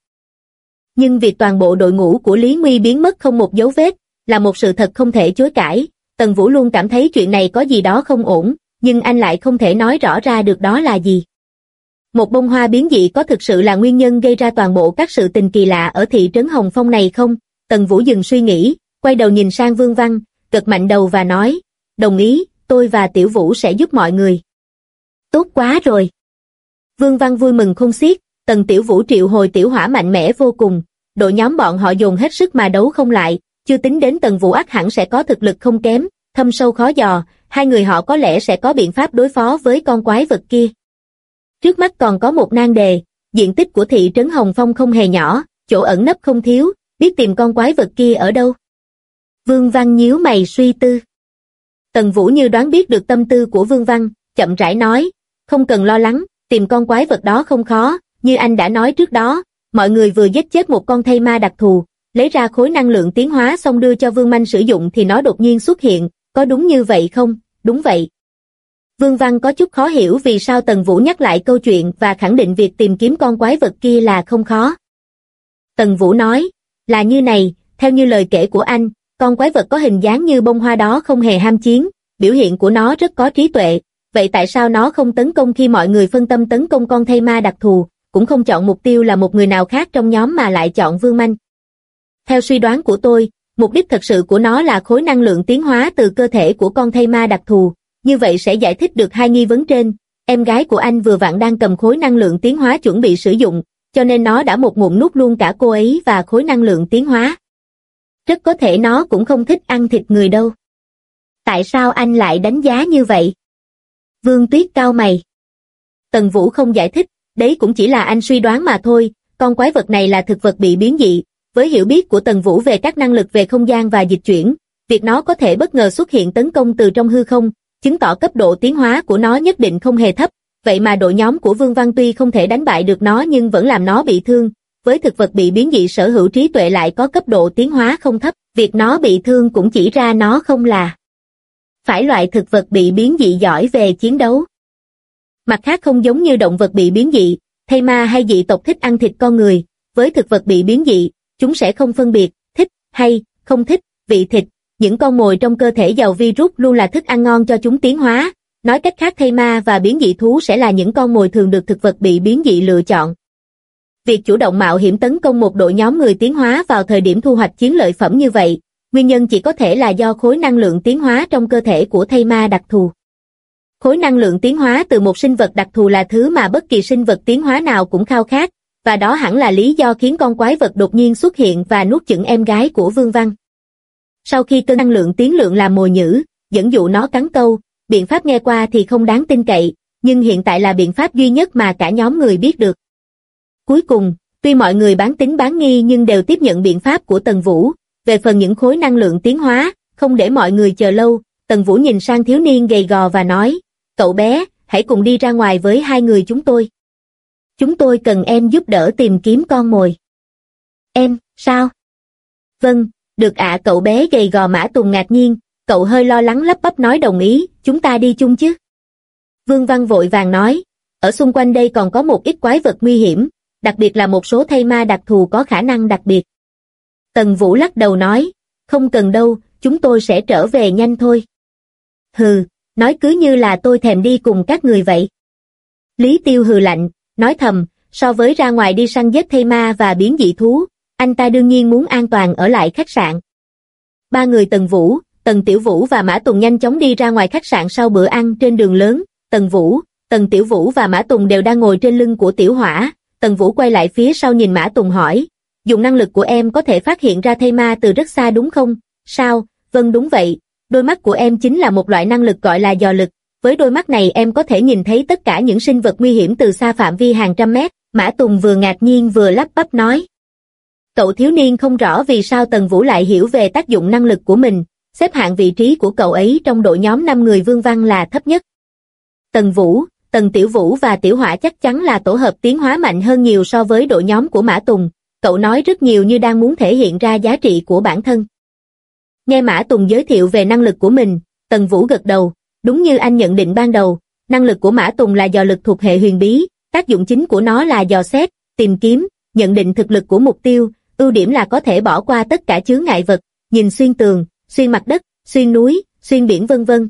Nhưng việc toàn bộ đội ngũ của Lý Nguy biến mất không một dấu vết, là một sự thật không thể chối cãi, Tần Vũ luôn cảm thấy chuyện này có gì đó không ổn, nhưng anh lại không thể nói rõ ra được đó là gì. Một bông hoa biến dị có thực sự là nguyên nhân gây ra toàn bộ các sự tình kỳ lạ ở thị trấn Hồng Phong này không? Tần Vũ dừng suy nghĩ, quay đầu nhìn sang Vương Văn, gật mạnh đầu và nói, đồng ý, tôi và Tiểu Vũ sẽ giúp mọi người. Tốt quá rồi. Vương Văn vui mừng khôn xiết, Tần Tiểu Vũ triệu hồi tiểu hỏa mạnh mẽ vô cùng, đội nhóm bọn họ dồn hết sức mà đấu không lại, chưa tính đến Tần Vũ ắt hẳn sẽ có thực lực không kém, thâm sâu khó dò, hai người họ có lẽ sẽ có biện pháp đối phó với con quái vật kia. Trước mắt còn có một nan đề, diện tích của thị trấn Hồng Phong không hề nhỏ, chỗ ẩn nấp không thiếu, biết tìm con quái vật kia ở đâu. Vương Văn nhíu mày suy tư. Tần Vũ như đoán biết được tâm tư của Vương Văn, chậm rãi nói, không cần lo lắng, tìm con quái vật đó không khó, như anh đã nói trước đó, mọi người vừa giết chết một con thây ma đặc thù, lấy ra khối năng lượng tiến hóa xong đưa cho Vương Manh sử dụng thì nó đột nhiên xuất hiện, có đúng như vậy không? Đúng vậy. Vương Văn có chút khó hiểu vì sao Tần Vũ nhắc lại câu chuyện và khẳng định việc tìm kiếm con quái vật kia là không khó. Tần Vũ nói, là như này, theo như lời kể của anh, con quái vật có hình dáng như bông hoa đó không hề ham chiến, biểu hiện của nó rất có trí tuệ, vậy tại sao nó không tấn công khi mọi người phân tâm tấn công con thây ma đặc thù, cũng không chọn mục tiêu là một người nào khác trong nhóm mà lại chọn Vương Manh? Theo suy đoán của tôi, mục đích thật sự của nó là khối năng lượng tiến hóa từ cơ thể của con thây ma đặc thù, như vậy sẽ giải thích được hai nghi vấn trên. Em gái của anh vừa vặn đang cầm khối năng lượng tiến hóa chuẩn bị sử dụng, cho nên nó đã một ngụm nuốt luôn cả cô ấy và khối năng lượng tiến hóa. Rất có thể nó cũng không thích ăn thịt người đâu. Tại sao anh lại đánh giá như vậy? Vương Tuyết cau mày. Tần Vũ không giải thích, đấy cũng chỉ là anh suy đoán mà thôi, con quái vật này là thực vật bị biến dị. Với hiểu biết của Tần Vũ về các năng lực về không gian và dịch chuyển, việc nó có thể bất ngờ xuất hiện tấn công từ trong hư không, chứng tỏ cấp độ tiến hóa của nó nhất định không hề thấp, vậy mà đội nhóm của Vương Văn tuy không thể đánh bại được nó nhưng vẫn làm nó bị thương. Với thực vật bị biến dị sở hữu trí tuệ lại có cấp độ tiến hóa không thấp, việc nó bị thương cũng chỉ ra nó không là phải loại thực vật bị biến dị giỏi về chiến đấu. Mặt khác không giống như động vật bị biến dị, thây ma hay dị tộc thích ăn thịt con người, với thực vật bị biến dị, chúng sẽ không phân biệt, thích hay không thích vị thịt, những con mồi trong cơ thể giàu virus luôn là thức ăn ngon cho chúng tiến hóa, nói cách khác thây ma và biến dị thú sẽ là những con mồi thường được thực vật bị biến dị lựa chọn. Việc chủ động mạo hiểm tấn công một đội nhóm người tiến hóa vào thời điểm thu hoạch chiến lợi phẩm như vậy, nguyên nhân chỉ có thể là do khối năng lượng tiến hóa trong cơ thể của thây ma đặc thù. Khối năng lượng tiến hóa từ một sinh vật đặc thù là thứ mà bất kỳ sinh vật tiến hóa nào cũng khao khát, và đó hẳn là lý do khiến con quái vật đột nhiên xuất hiện và nuốt chửng em gái của Vương Văn. Sau khi cân năng lượng tiến lượng làm mồi nhử, dẫn dụ nó cắn câu, biện pháp nghe qua thì không đáng tin cậy, nhưng hiện tại là biện pháp duy nhất mà cả nhóm người biết được. Cuối cùng, tuy mọi người bán tín bán nghi nhưng đều tiếp nhận biện pháp của Tần Vũ, về phần những khối năng lượng tiến hóa, không để mọi người chờ lâu, Tần Vũ nhìn sang thiếu niên gầy gò và nói, cậu bé, hãy cùng đi ra ngoài với hai người chúng tôi. Chúng tôi cần em giúp đỡ tìm kiếm con mồi. Em, sao? Vâng, được ạ. Cậu bé gầy gò Mã Tùng ngạc nhiên, cậu hơi lo lắng lắp bắp nói đồng ý, chúng ta đi chung chứ? Vương Văn vội vàng nói, ở xung quanh đây còn có một ít quái vật nguy hiểm, đặc biệt là một số thây ma đặc thù có khả năng đặc biệt. Tần Vũ lắc đầu nói, không cần đâu, chúng tôi sẽ trở về nhanh thôi. Hừ, nói cứ như là tôi thèm đi cùng các người vậy. Lý Tiêu hừ lạnh, nói thầm, so với ra ngoài đi săn giết thây ma và biến dị thú, anh ta đương nhiên muốn an toàn ở lại khách sạn. Ba người Tần Vũ, Tần Tiểu Vũ và Mã Tùng nhanh chóng đi ra ngoài khách sạn sau bữa ăn. Trên đường lớn, Tần Vũ, Tần Tiểu Vũ và Mã Tùng đều đang ngồi trên lưng của Tiểu Hỏa. Tần Vũ quay lại phía sau nhìn Mã Tùng hỏi, dùng năng lực của em có thể phát hiện ra thây ma từ rất xa đúng không? Sao? Vâng đúng vậy, đôi mắt của em chính là một loại năng lực gọi là dò lực, với đôi mắt này em có thể nhìn thấy tất cả những sinh vật nguy hiểm từ xa phạm vi hàng trăm mét. Mã Tùng vừa ngạc nhiên vừa lắp bắp nói. Cậu thiếu niên không rõ vì sao Tần Vũ lại hiểu về tác dụng năng lực của mình, xếp hạng vị trí của cậu ấy trong đội nhóm 5 người Vương Văn là thấp nhất. Tần Vũ, Tần Tiểu Vũ và Tiểu Hỏa chắc chắn là tổ hợp tiến hóa mạnh hơn nhiều so với đội nhóm của Mã Tùng, cậu nói rất nhiều như đang muốn thể hiện ra giá trị của bản thân. Nghe Mã Tùng giới thiệu về năng lực của mình, Tần Vũ gật đầu, đúng như anh nhận định ban đầu, năng lực của Mã Tùng là dò lực thuộc hệ huyền bí, tác dụng chính của nó là dò xét, tìm kiếm, nhận định thực lực của mục tiêu, ưu điểm là có thể bỏ qua tất cả chướng ngại vật, nhìn xuyên tường, xuyên mặt đất, xuyên núi, xuyên biển vân vân.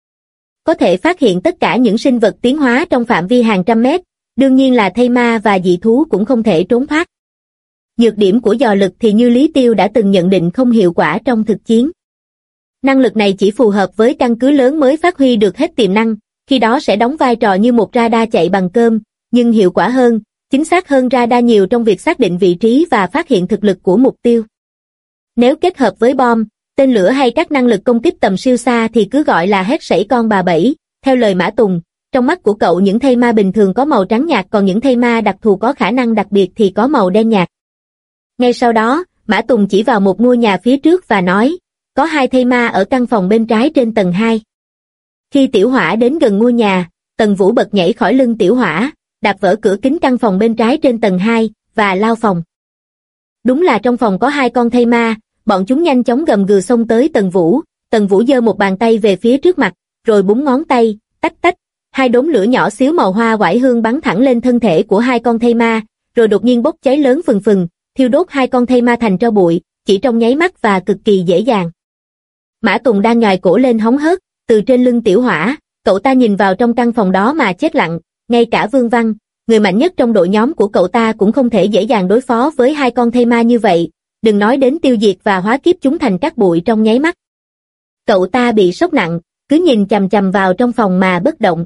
Có thể phát hiện tất cả những sinh vật tiến hóa trong phạm vi hàng trăm mét, đương nhiên là thây ma và dị thú cũng không thể trốn thoát. Nhược điểm của dò lực thì như Lý Tiêu đã từng nhận định không hiệu quả trong thực chiến. Năng lực này chỉ phù hợp với căn cứ lớn mới phát huy được hết tiềm năng, khi đó sẽ đóng vai trò như một radar chạy bằng cơm, nhưng hiệu quả hơn, chính xác hơn radar nhiều trong việc xác định vị trí và phát hiện thực lực của mục tiêu. Nếu kết hợp với bom, tên lửa hay các năng lực công kích tầm siêu xa thì cứ gọi là hét sẩy con bà bảy. Theo lời Mã Tùng, trong mắt của cậu những thây ma bình thường có màu trắng nhạt, còn những thây ma đặc thù có khả năng đặc biệt thì có màu đen nhạt. Ngay sau đó, Mã Tùng chỉ vào một ngôi nhà phía trước và nói, có 2 thây ma ở căn phòng bên trái trên tầng 2. Khi Tiểu Hỏa đến gần ngôi nhà, Tần Vũ bật nhảy khỏi lưng Tiểu Hỏa, đạp vỡ cửa kính căn phòng bên trái trên tầng 2, và lao phòng. Đúng là trong phòng có 2 con thây ma, bọn chúng nhanh chóng gầm gừ xông tới Tần Vũ giơ một bàn tay về phía trước mặt, rồi búng ngón tay, tách tách, 2 đốm lửa nhỏ xíu màu hoa oải hương bắn thẳng lên thân thể của 2 con thây ma, rồi đột nhiên bốc cháy lớn phừng phừng, thiêu đốt 2 con thây ma thành tro bụi, chỉ trong nháy mắt và cực kỳ dễ dàng. Mã Tùng đang nhòi cổ lên hóng hớt, từ trên lưng Tiểu Hỏa, Cậu ta nhìn vào trong căn phòng đó mà chết lặng, ngay cả Vương Văn, người mạnh nhất trong đội nhóm của cậu ta cũng không thể dễ dàng đối phó với hai con thây ma như vậy, đừng nói đến tiêu diệt và hóa kiếp chúng thành cát bụi trong nháy mắt. Cậu ta bị sốc nặng, cứ nhìn chằm chằm vào trong phòng mà bất động.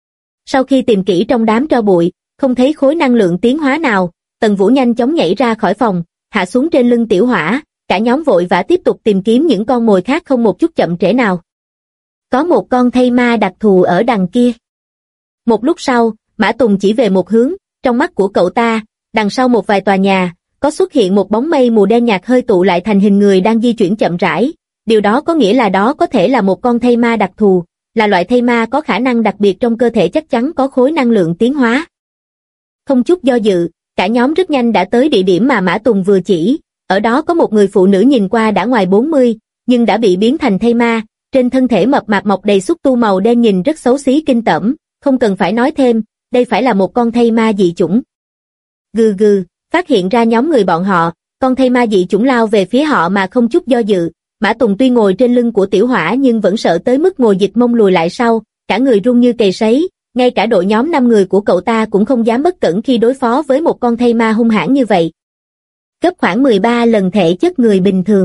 Sau khi tìm kỹ trong đám tro bụi, không thấy khối năng lượng tiến hóa nào, Tần Vũ nhanh chóng nhảy ra khỏi phòng, hạ xuống trên lưng Tiểu Hỏa, cả nhóm vội vã tiếp tục tìm kiếm những con mồi khác không một chút chậm trễ nào. Có một con thây ma đặc thù ở đằng kia. Một lúc sau, Mã Tùng chỉ về một hướng, trong mắt của cậu ta, đằng sau một vài tòa nhà, có xuất hiện một bóng mây mù đen nhạt hơi tụ lại thành hình người đang di chuyển chậm rãi. Điều đó có nghĩa là đó có thể là một con thây ma đặc thù, là loại thây ma có khả năng đặc biệt trong cơ thể chắc chắn có khối năng lượng tiến hóa. Không chút do dự, cả nhóm rất nhanh đã tới địa điểm mà Mã Tùng vừa chỉ, ở đó có một người phụ nữ nhìn qua đã ngoài 40, nhưng đã bị biến thành thây ma, trên thân thể mập mạp mọc đầy xúc tu màu đen nhìn rất xấu xí kinh tởm, không cần phải nói thêm, đây phải là một con thây ma dị chủng. Gừ gừ, phát hiện ra nhóm người bọn họ, con thây ma dị chủng lao về phía họ mà không chút do dự. Mã Tùng tuy ngồi trên lưng của Tiểu Hỏa nhưng vẫn sợ tới mức ngồi dịch mông lùi lại sau, cả người run như cầy sấy, ngay cả đội nhóm 5 người của cậu ta cũng không dám bất cẩn khi đối phó với một con thây ma hung hãn như vậy. Gấp khoảng 13 lần thể chất người bình thường.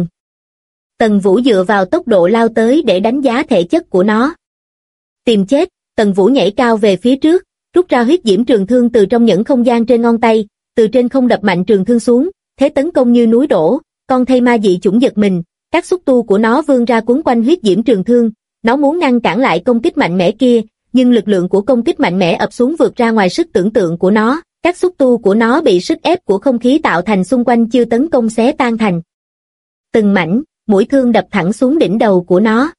Tần Vũ dựa vào tốc độ lao tới để đánh giá thể chất của nó. Tìm chết, Tần Vũ nhảy cao về phía trước, rút ra huyết diễm trường thương từ trong những không gian trên ngón tay, từ trên không đập mạnh trường thương xuống, thế tấn công như núi đổ, con thây ma dị chủng giật mình. Các xúc tu của nó vươn ra quấn quanh huyết diễm trường thương, nó muốn ngăn cản lại công kích mạnh mẽ kia, nhưng lực lượng của công kích mạnh mẽ ập xuống vượt ra ngoài sức tưởng tượng của nó, các xúc tu của nó bị sức ép của không khí tạo thành xung quanh chiêu tấn công xé tan thành từng mảnh, mũi thương đập thẳng xuống đỉnh đầu của nó.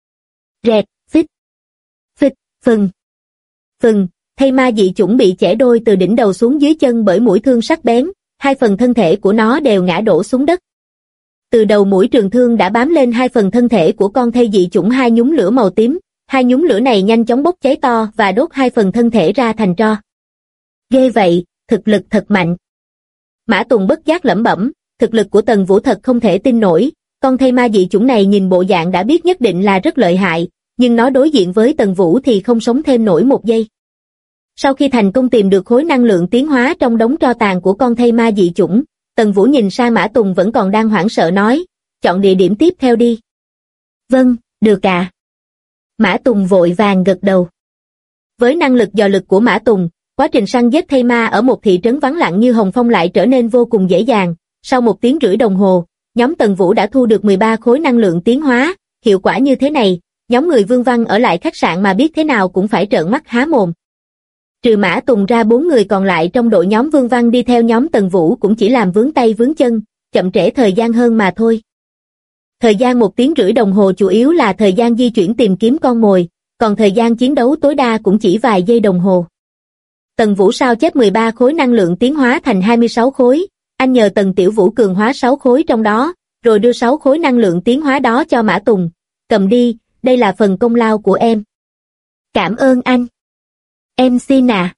Rẹt, phích, phích, phừng, phừng, thây ma dị chủng bị chẻ đôi từ đỉnh đầu xuống dưới chân bởi mũi thương sắc bén, hai phần thân thể của nó đều ngã đổ xuống đất. Từ đầu mũi trường thương đã bám lên hai phần thân thể của con thây dị chủng hai nhúm lửa màu tím, hai nhúm lửa này nhanh chóng bốc cháy to và đốt hai phần thân thể ra thành tro. Ghê vậy, thực lực thật mạnh. Mã Tùng bất giác lẩm bẩm, thực lực của Tần Vũ thật không thể tin nổi, con thây ma dị chủng này nhìn bộ dạng đã biết nhất định là rất lợi hại, nhưng nó đối diện với Tần Vũ thì không sống thêm nổi một giây. Sau khi thành công tìm được khối năng lượng tiến hóa trong đống tro tàn của con thây ma dị chủng, Tần Vũ nhìn sang Mã Tùng vẫn còn đang hoảng sợ nói, chọn địa điểm tiếp theo đi. Vâng, được ạ. Mã Tùng vội vàng gật đầu. Với năng lực dò lực của Mã Tùng, quá trình săn giết thây ma ở một thị trấn vắng lặng như Hồng Phong lại trở nên vô cùng dễ dàng. Sau 1 tiếng rưỡi đồng hồ, nhóm Tần Vũ đã thu được 13 khối năng lượng tiến hóa, hiệu quả như thế này, nhóm người Vương Văn ở lại khách sạn mà biết thế nào cũng phải trợn mắt há mồm. Trừ Mã Tùng ra 4 người còn lại trong đội nhóm Vương Văn đi theo nhóm Tần Vũ cũng chỉ làm vướng tay vướng chân, chậm trễ thời gian hơn mà thôi. Thời gian 1 tiếng rưỡi đồng hồ chủ yếu là thời gian di chuyển tìm kiếm con mồi, còn thời gian chiến đấu tối đa cũng chỉ vài giây đồng hồ. Tần Vũ sao chép 13 khối năng lượng tiến hóa thành 26 khối, anh nhờ Tần Tiểu Vũ cường hóa 6 khối trong đó, rồi đưa 6 khối năng lượng tiến hóa đó cho Mã Tùng. Cầm đi, đây là phần công lao của em. Cảm ơn anh. Em xin à.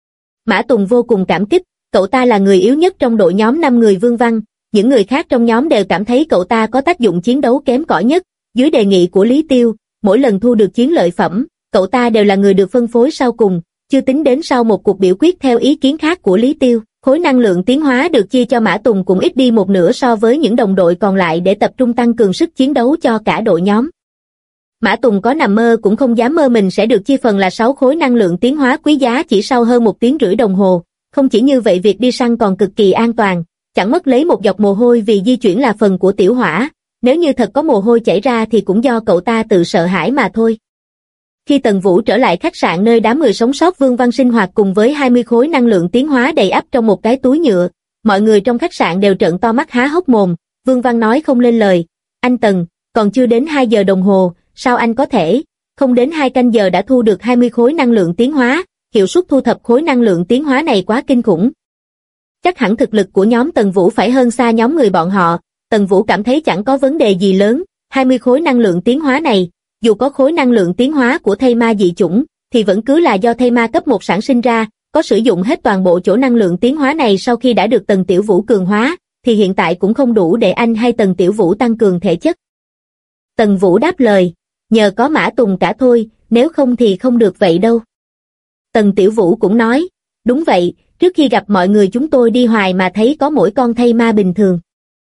Mã Tùng vô cùng cảm kích, cậu ta là người yếu nhất trong đội nhóm 5 người Vương Văn, những người khác trong nhóm đều cảm thấy cậu ta có tác dụng chiến đấu kém cỏi nhất. Dưới đề nghị của Lý Tiêu, mỗi lần thu được chiến lợi phẩm, cậu ta đều là người được phân phối sau cùng, chưa tính đến sau một cuộc biểu quyết theo ý kiến khác của Lý Tiêu. Khối năng lượng tiến hóa được chia cho Mã Tùng cũng ít đi một nửa so với những đồng đội còn lại để tập trung tăng cường sức chiến đấu cho cả đội nhóm. Mã Tùng có nằm mơ cũng không dám mơ mình sẽ được chia phần là 6 khối năng lượng tiến hóa quý giá chỉ sau hơn 1 tiếng rưỡi đồng hồ. Không chỉ như vậy, việc đi săn còn cực kỳ an toàn, chẳng mất lấy một giọt mồ hôi vì di chuyển là phần của Tiểu Hỏa. Nếu như thật có mồ hôi chảy ra thì cũng do cậu ta tự sợ hãi mà thôi. Khi Tần Vũ trở lại khách sạn nơi đám người sống sót Vương Văn sinh hoạt cùng với 20 khối năng lượng tiến hóa đầy ắp trong một cái túi nhựa, mọi người trong khách sạn đều trợn to mắt há hốc mồm. Vương Văn nói không lên lời, anh Tần, còn chưa đến 2 giờ đồng hồ, sao anh có thể, không đến 2 canh giờ đã thu được 20 khối năng lượng tiến hóa, hiệu suất thu thập khối năng lượng tiến hóa này quá kinh khủng. Chắc hẳn thực lực của nhóm Tần Vũ phải hơn xa nhóm người bọn họ. Tần Vũ cảm thấy chẳng có vấn đề gì lớn, 20 khối năng lượng tiến hóa này, dù có khối năng lượng tiến hóa của thây ma dị chủng, thì vẫn cứ là do thây ma cấp 1 sản sinh ra, có sử dụng hết toàn bộ chỗ năng lượng tiến hóa này sau khi đã được Tần Tiểu Vũ cường hóa, thì hiện tại cũng không đủ để anh hay Tần Tiểu Vũ tăng cường thể chất. Tần Vũ đáp lời, nhờ có Mã Tùng cả thôi, nếu không thì không được vậy đâu. Tần Tiểu Vũ cũng nói, đúng vậy, trước khi gặp mọi người chúng tôi đi hoài mà thấy có mỗi con thây ma bình thường.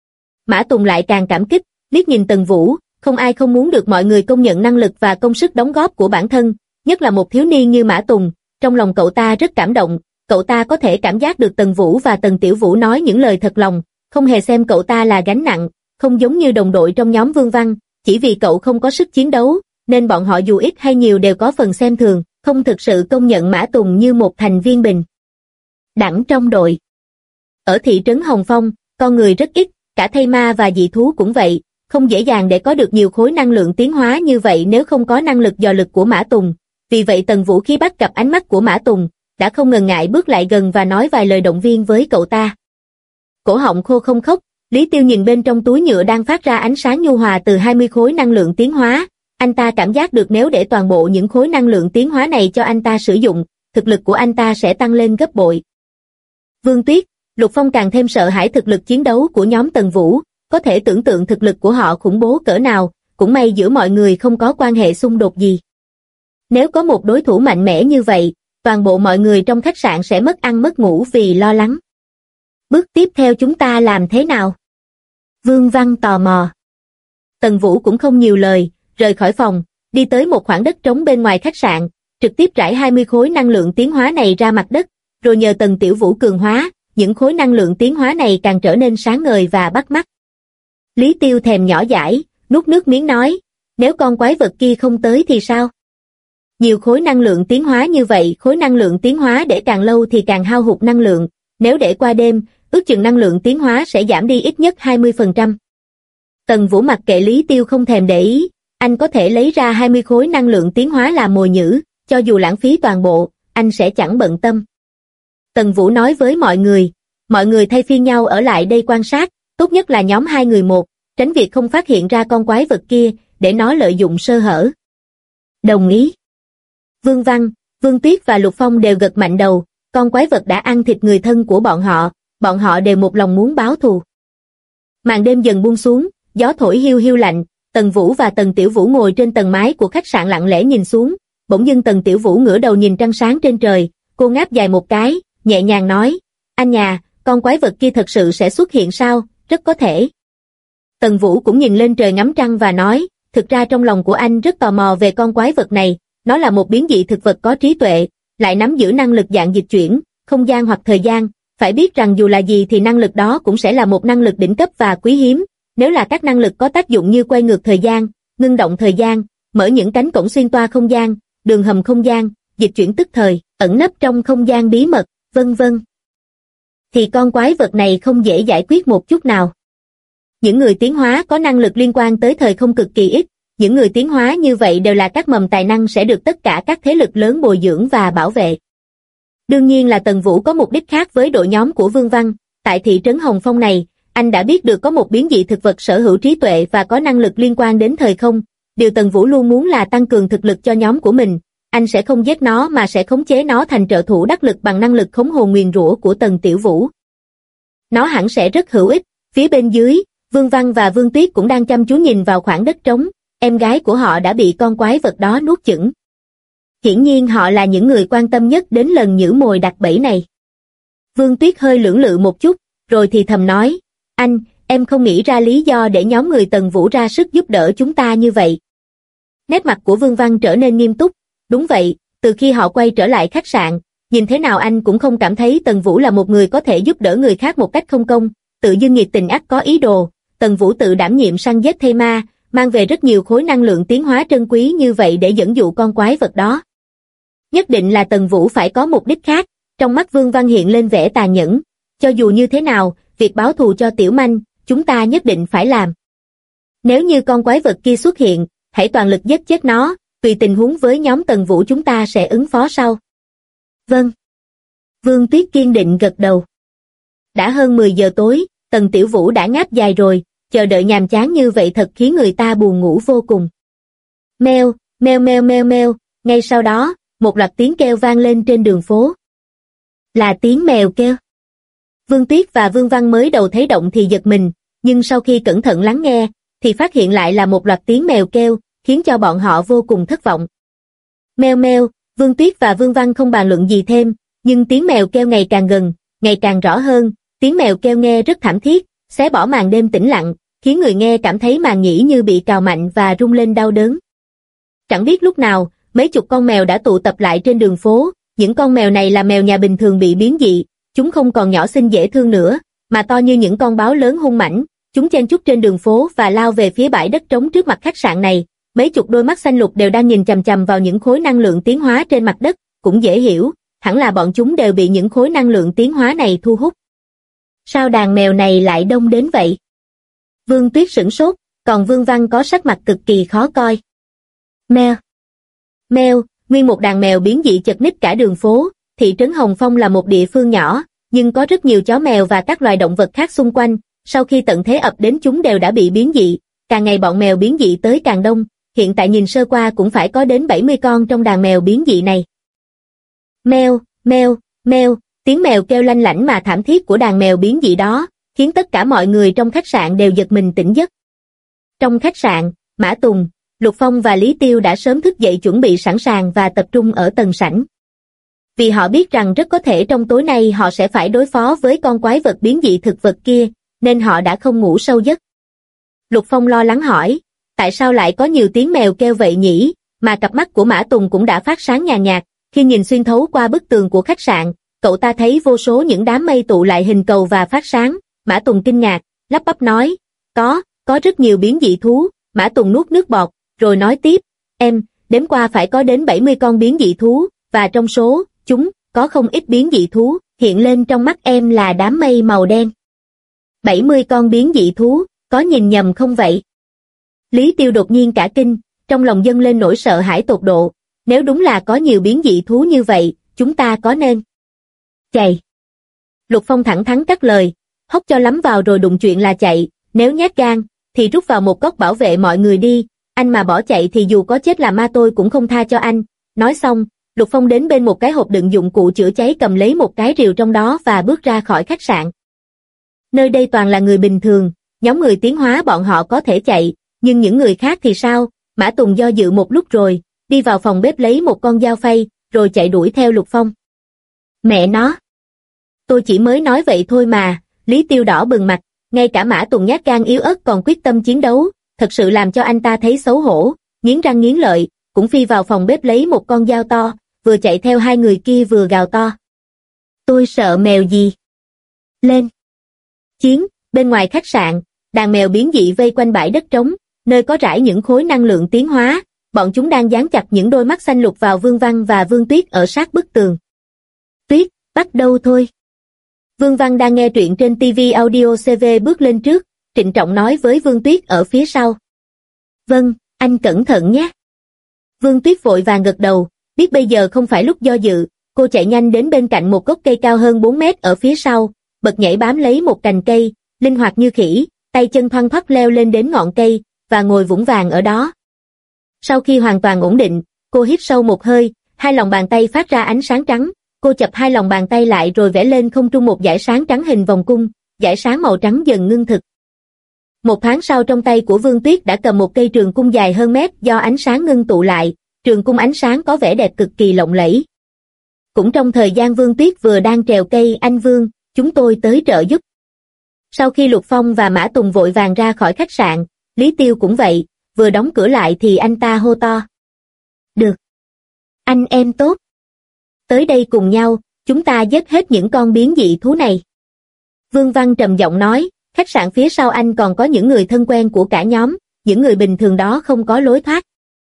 Mã Tùng lại càng cảm kích, liếc nhìn Tần Vũ, không ai không muốn được mọi người công nhận năng lực và công sức đóng góp của bản thân, nhất là một thiếu niên như Mã Tùng, trong lòng cậu ta rất cảm động, cậu ta có thể cảm giác được Tần Vũ và Tần Tiểu Vũ nói những lời thật lòng, không hề xem cậu ta là gánh nặng, không giống như đồng đội trong nhóm Vương Văn, chỉ vì cậu không có sức chiến đấu, nên bọn họ dù ít hay nhiều đều có phần xem thường, không thực sự công nhận Mã Tùng như một thành viên bình đẳng trong đội. Ở thị trấn Hồng Phong, con người rất ít, cả thây ma và dị thú cũng vậy, không dễ dàng để có được nhiều khối năng lượng tiến hóa như vậy nếu không có năng lực dò lực của Mã Tùng. Vì vậy Tần Vũ khi bắt gặp ánh mắt của Mã Tùng, đã không ngần ngại bước lại gần và nói vài lời động viên với cậu ta. Cổ họng khô không khóc, Lý Tiêu nhìn bên trong túi nhựa đang phát ra ánh sáng nhu hòa từ 20 khối năng lượng tiến hóa, anh ta cảm giác được nếu để toàn bộ những khối năng lượng tiến hóa này cho anh ta sử dụng, thực lực của anh ta sẽ tăng lên gấp bội. Vương Tuyết, Lục Phong càng thêm sợ hãi thực lực chiến đấu của nhóm Tần Vũ, có thể tưởng tượng thực lực của họ khủng bố cỡ nào, cũng may giữa mọi người không có quan hệ xung đột gì. Nếu có một đối thủ mạnh mẽ như vậy, toàn bộ mọi người trong khách sạn sẽ mất ăn mất ngủ vì lo lắng. Bước tiếp theo chúng ta làm thế nào? Vương Văn tò mò. Tần Vũ cũng không nhiều lời, rời khỏi phòng, đi tới một khoảng đất trống bên ngoài khách sạn, trực tiếp rải 20 khối năng lượng tiến hóa này ra mặt đất, rồi nhờ Tần Tiểu Vũ cường hóa, những khối năng lượng tiến hóa này càng trở nên sáng ngời và bắt mắt. Lý Tiêu thèm nhỏ dãi, nuốt nước miếng nói, nếu con quái vật kia không tới thì sao? Nhiều khối năng lượng tiến hóa như vậy, khối năng lượng tiến hóa để càng lâu thì càng hao hụt năng lượng, nếu để qua đêm, ước chừng năng lượng tiến hóa sẽ giảm đi ít nhất 20%. Tần Vũ mặc kệ Lý Tiêu không thèm để ý, anh có thể lấy ra 20 khối năng lượng tiến hóa làm mồi nhử, cho dù lãng phí toàn bộ, anh sẽ chẳng bận tâm. Tần Vũ nói với mọi người thay phiên nhau ở lại đây quan sát, tốt nhất là nhóm 2 người một, tránh việc không phát hiện ra con quái vật kia, để nó lợi dụng sơ hở. Đồng ý. Vương Văn, Vương Tuyết và Lục Phong đều gật mạnh đầu, con quái vật đã ăn thịt người thân của bọn họ đều một lòng muốn báo thù. Màn đêm dần buông xuống, gió thổi hiu hiu lạnh, Tần Vũ và Tần Tiểu Vũ ngồi trên tầng mái của khách sạn lặng lẽ nhìn xuống, bỗng dưng Tần Tiểu Vũ ngửa đầu nhìn trăng sáng trên trời, cô ngáp dài một cái, nhẹ nhàng nói, anh nhà, con quái vật kia thật sự sẽ xuất hiện sao, rất có thể. Tần Vũ cũng nhìn lên trời ngắm trăng và nói, thực ra trong lòng của anh rất tò mò về con quái vật này, nó là một biến dị thực vật có trí tuệ, lại nắm giữ năng lực dạng dịch chuyển, không gian hoặc thời gian, phải biết rằng dù là gì thì năng lực đó cũng sẽ là một năng lực đỉnh cấp và quý hiếm, nếu là các năng lực có tác dụng như quay ngược thời gian, ngưng động thời gian, mở những cánh cổng xuyên toa không gian, đường hầm không gian, dịch chuyển tức thời, ẩn nấp trong không gian bí mật, vân vân. Thì con quái vật này không dễ giải quyết một chút nào. Những người tiến hóa có năng lực liên quan tới thời không cực kỳ ít, những người tiến hóa như vậy đều là các mầm tài năng sẽ được tất cả các thế lực lớn bồi dưỡng và bảo vệ. Đương nhiên là Tần Vũ có mục đích khác với đội nhóm của Vương Văn, tại thị trấn Hồng Phong này, anh đã biết được có một biến dị thực vật sở hữu trí tuệ và có năng lực liên quan đến thời không, điều Tần Vũ luôn muốn là tăng cường thực lực cho nhóm của mình, anh sẽ không giết nó mà sẽ khống chế nó thành trợ thủ đắc lực bằng năng lực khống hồn nguyền rủa của Tần Tiểu Vũ. Nó hẳn sẽ rất hữu ích. Phía bên dưới, Vương Văn và Vương Tuyết cũng đang chăm chú nhìn vào khoảng đất trống, em gái của họ đã bị con quái vật đó nuốt chửng. Hiển nhiên họ là những người quan tâm nhất đến lần nhử mồi đặt bẫy này. Vương Tuyết hơi lưỡng lự một chút, rồi thì thầm nói, anh, em không nghĩ ra lý do để nhóm người Tần Vũ ra sức giúp đỡ chúng ta như vậy. Nét mặt của Vương Văn trở nên nghiêm túc, đúng vậy, từ khi họ quay trở lại khách sạn, nhìn thế nào anh cũng không cảm thấy Tần Vũ là một người có thể giúp đỡ người khác một cách không công, tự dưng nhiệt tình ắt có ý đồ, Tần Vũ tự đảm nhiệm săn giết thây ma, mang về rất nhiều khối năng lượng tiến hóa trân quý như vậy để dẫn dụ con quái vật đó. Nhất định là Tần Vũ phải có mục đích khác, trong mắt Vương Văn hiện lên vẻ tàn nhẫn, cho dù như thế nào, việc báo thù cho Tiểu Manh, chúng ta nhất định phải làm. Nếu như con quái vật kia xuất hiện, hãy toàn lực giết chết nó, tùy tình huống với nhóm Tần Vũ chúng ta sẽ ứng phó sau. Vâng. Vương Tuyết kiên định gật đầu. Đã hơn 10 giờ tối, Tần Tiểu Vũ đã ngáp dài rồi, chờ đợi nhàm chán như vậy thật khiến người ta buồn ngủ vô cùng. Meo, meo meo meo meo, ngay sau đó, một loạt tiếng kêu vang lên trên đường phố. Là tiếng mèo kêu. Vương Tuyết và Vương Văn mới đầu thấy động thì giật mình, nhưng sau khi cẩn thận lắng nghe, thì phát hiện lại là một loạt tiếng mèo kêu, khiến cho bọn họ vô cùng thất vọng. Meo meo, Vương Tuyết và Vương Văn không bàn luận gì thêm, nhưng tiếng mèo kêu ngày càng gần, ngày càng rõ hơn, tiếng mèo kêu nghe rất thảm thiết, xé bỏ màn đêm tĩnh lặng, khiến người nghe cảm thấy màng nhĩ như bị cào mạnh và rung lên đau đớn. Chẳng biết lúc nào, mấy chục con mèo đã tụ tập lại trên đường phố, những con mèo này là mèo nhà bình thường bị biến dị, chúng không còn nhỏ xinh dễ thương nữa, mà to như những con báo lớn hung mãnh, chúng chen chúc trên đường phố và lao về phía bãi đất trống trước mặt khách sạn này, mấy chục đôi mắt xanh lục đều đang nhìn chằm chằm vào những khối năng lượng tiến hóa trên mặt đất, cũng dễ hiểu, hẳn là bọn chúng đều bị những khối năng lượng tiến hóa này thu hút. Sao đàn mèo này lại đông đến vậy? Vương Tuyết sửng sốt, còn Vương Văn có sắc mặt cực kỳ khó coi. Meo. Meo, nguyên một đàn mèo biến dị chật ních cả đường phố, thị trấn Hồng Phong là một địa phương nhỏ, nhưng có rất nhiều chó mèo và các loài động vật khác xung quanh, sau khi tận thế ập đến chúng đều đã bị biến dị, càng ngày bọn mèo biến dị tới càng đông, hiện tại nhìn sơ qua cũng phải có đến 70 con trong đàn mèo biến dị này. Meo, meo, meo, tiếng mèo kêu lanh lảnh mà thảm thiết của đàn mèo biến dị đó, khiến tất cả mọi người trong khách sạn đều giật mình tỉnh giấc. Trong khách sạn, Mã Tùng, Lục Phong và Lý Tiêu đã sớm thức dậy chuẩn bị sẵn sàng và tập trung ở tầng sảnh. Vì họ biết rằng rất có thể trong tối nay họ sẽ phải đối phó với con quái vật biến dị thực vật kia, nên họ đã không ngủ sâu giấc. Lục Phong lo lắng hỏi, tại sao lại có nhiều tiếng mèo kêu vậy nhỉ, mà cặp mắt của Mã Tùng cũng đã phát sáng nhàn nhạt, khi nhìn xuyên thấu qua bức tường của khách sạn, cậu ta thấy vô số những đám mây tụ lại hình cầu và phát sáng. Mã Tùng kinh ngạc, lắp bắp nói, có rất nhiều biến dị thú. Mã Tùng nuốt nước bọt, rồi nói tiếp, em, đếm qua phải có đến 70 con biến dị thú, và trong số chúng, có không ít biến dị thú, hiện lên trong mắt em là đám mây màu đen. 70 con biến dị thú, có nhìn nhầm không vậy? Lý Tiêu đột nhiên cả kinh, trong lòng dâng lên nỗi sợ hãi tột độ, nếu đúng là có nhiều biến dị thú như vậy, chúng ta có nên chạy? Lục Phong thẳng thắn cắt lời, hốc cho lắm vào rồi đụng chuyện là chạy, nếu nhát gan, thì rút vào một góc bảo vệ mọi người đi, anh mà bỏ chạy thì dù có chết là ma tôi cũng không tha cho anh. Nói xong, Lục Phong đến bên một cái hộp đựng dụng cụ chữa cháy cầm lấy một cái rìu trong đó và bước ra khỏi khách sạn. Nơi đây toàn là người bình thường, nhóm người tiến hóa bọn họ có thể chạy, nhưng những người khác thì sao? Mã Tùng do dự một lúc rồi, đi vào phòng bếp lấy một con dao phay, rồi chạy đuổi theo Lục Phong. Mẹ nó! Tôi chỉ mới nói vậy thôi mà, Lý Tiêu đỏ bừng mặt, ngay cả Mã Tùng nhát gan yếu ớt còn quyết tâm chiến đấu, thật sự làm cho anh ta thấy xấu hổ, nghiến răng nghiến lợi, cũng phi vào phòng bếp lấy một con dao to, vừa chạy theo hai người kia vừa gào to. Tôi sợ mèo gì? Lên! Chiến, bên ngoài khách sạn, đàn mèo biến dị vây quanh bãi đất trống, nơi có rải những khối năng lượng tiến hóa, bọn chúng đang dán chặt những đôi mắt xanh lục vào Vương Văn và Vương Tuyết ở sát bức tường. Tuyết, bắt đầu thôi. Vương Văn đang nghe truyện trên TV Audio CV bước lên trước, trịnh trọng nói với Vương Tuyết ở phía sau. Vâng, anh cẩn thận nhé. Vương Tuyết vội vàng gật đầu, biết bây giờ không phải lúc do dự, cô chạy nhanh đến bên cạnh một gốc cây cao hơn 4 mét ở phía sau, bật nhảy bám lấy một cành cây, linh hoạt như khỉ, tay chân thoăn thoắt leo lên đến ngọn cây, và ngồi vững vàng ở đó. Sau khi hoàn toàn ổn định, cô hít sâu một hơi, hai lòng bàn tay phát ra ánh sáng trắng, cô chập hai lòng bàn tay lại rồi vẽ lên không trung một dải sáng trắng hình vòng cung, dải sáng màu trắng dần ngưng thực. Một thoáng sau trong tay của Vương Tuyết đã cầm một cây trường cung dài hơn mét do ánh sáng ngưng tụ lại, trường cung ánh sáng có vẻ đẹp cực kỳ lộng lẫy. Cũng trong thời gian Vương Tuyết vừa đang trèo cây, anh Vương, chúng tôi tới trợ giúp. Sau khi Lục Phong và Mã Tùng vội vàng ra khỏi khách sạn, Lý Tiêu cũng vậy, vừa đóng cửa lại thì anh ta hô to. Được. Anh em tốt. Tới đây cùng nhau, chúng ta giết hết những con biến dị thú này. Vương Văn trầm giọng nói, khách sạn phía sau anh còn có những người thân quen của cả nhóm, những người bình thường đó không có lối thoát.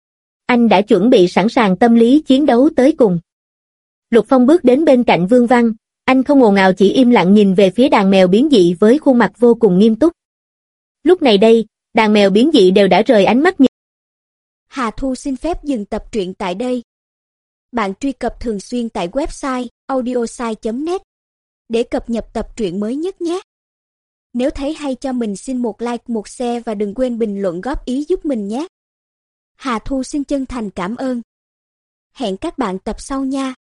Anh đã chuẩn bị sẵn sàng tâm lý chiến đấu tới cùng. Lục Phong bước đến bên cạnh Vương Văn, anh không ồn ào chỉ im lặng nhìn về phía đàn mèo biến dị với khuôn mặt vô cùng nghiêm túc. Lúc này đây, đàn mèo biến dị đều đã rời ánh mắt nhìn. Hà Thu xin phép dừng tập truyện tại đây. Bạn truy cập thường xuyên tại website audiosai.net để cập nhật tập truyện mới nhất nhé. Nếu thấy hay cho mình xin một like, một share và đừng quên bình luận góp ý giúp mình nhé. Hà Thu xin chân thành cảm ơn. Hẹn các bạn tập sau nha.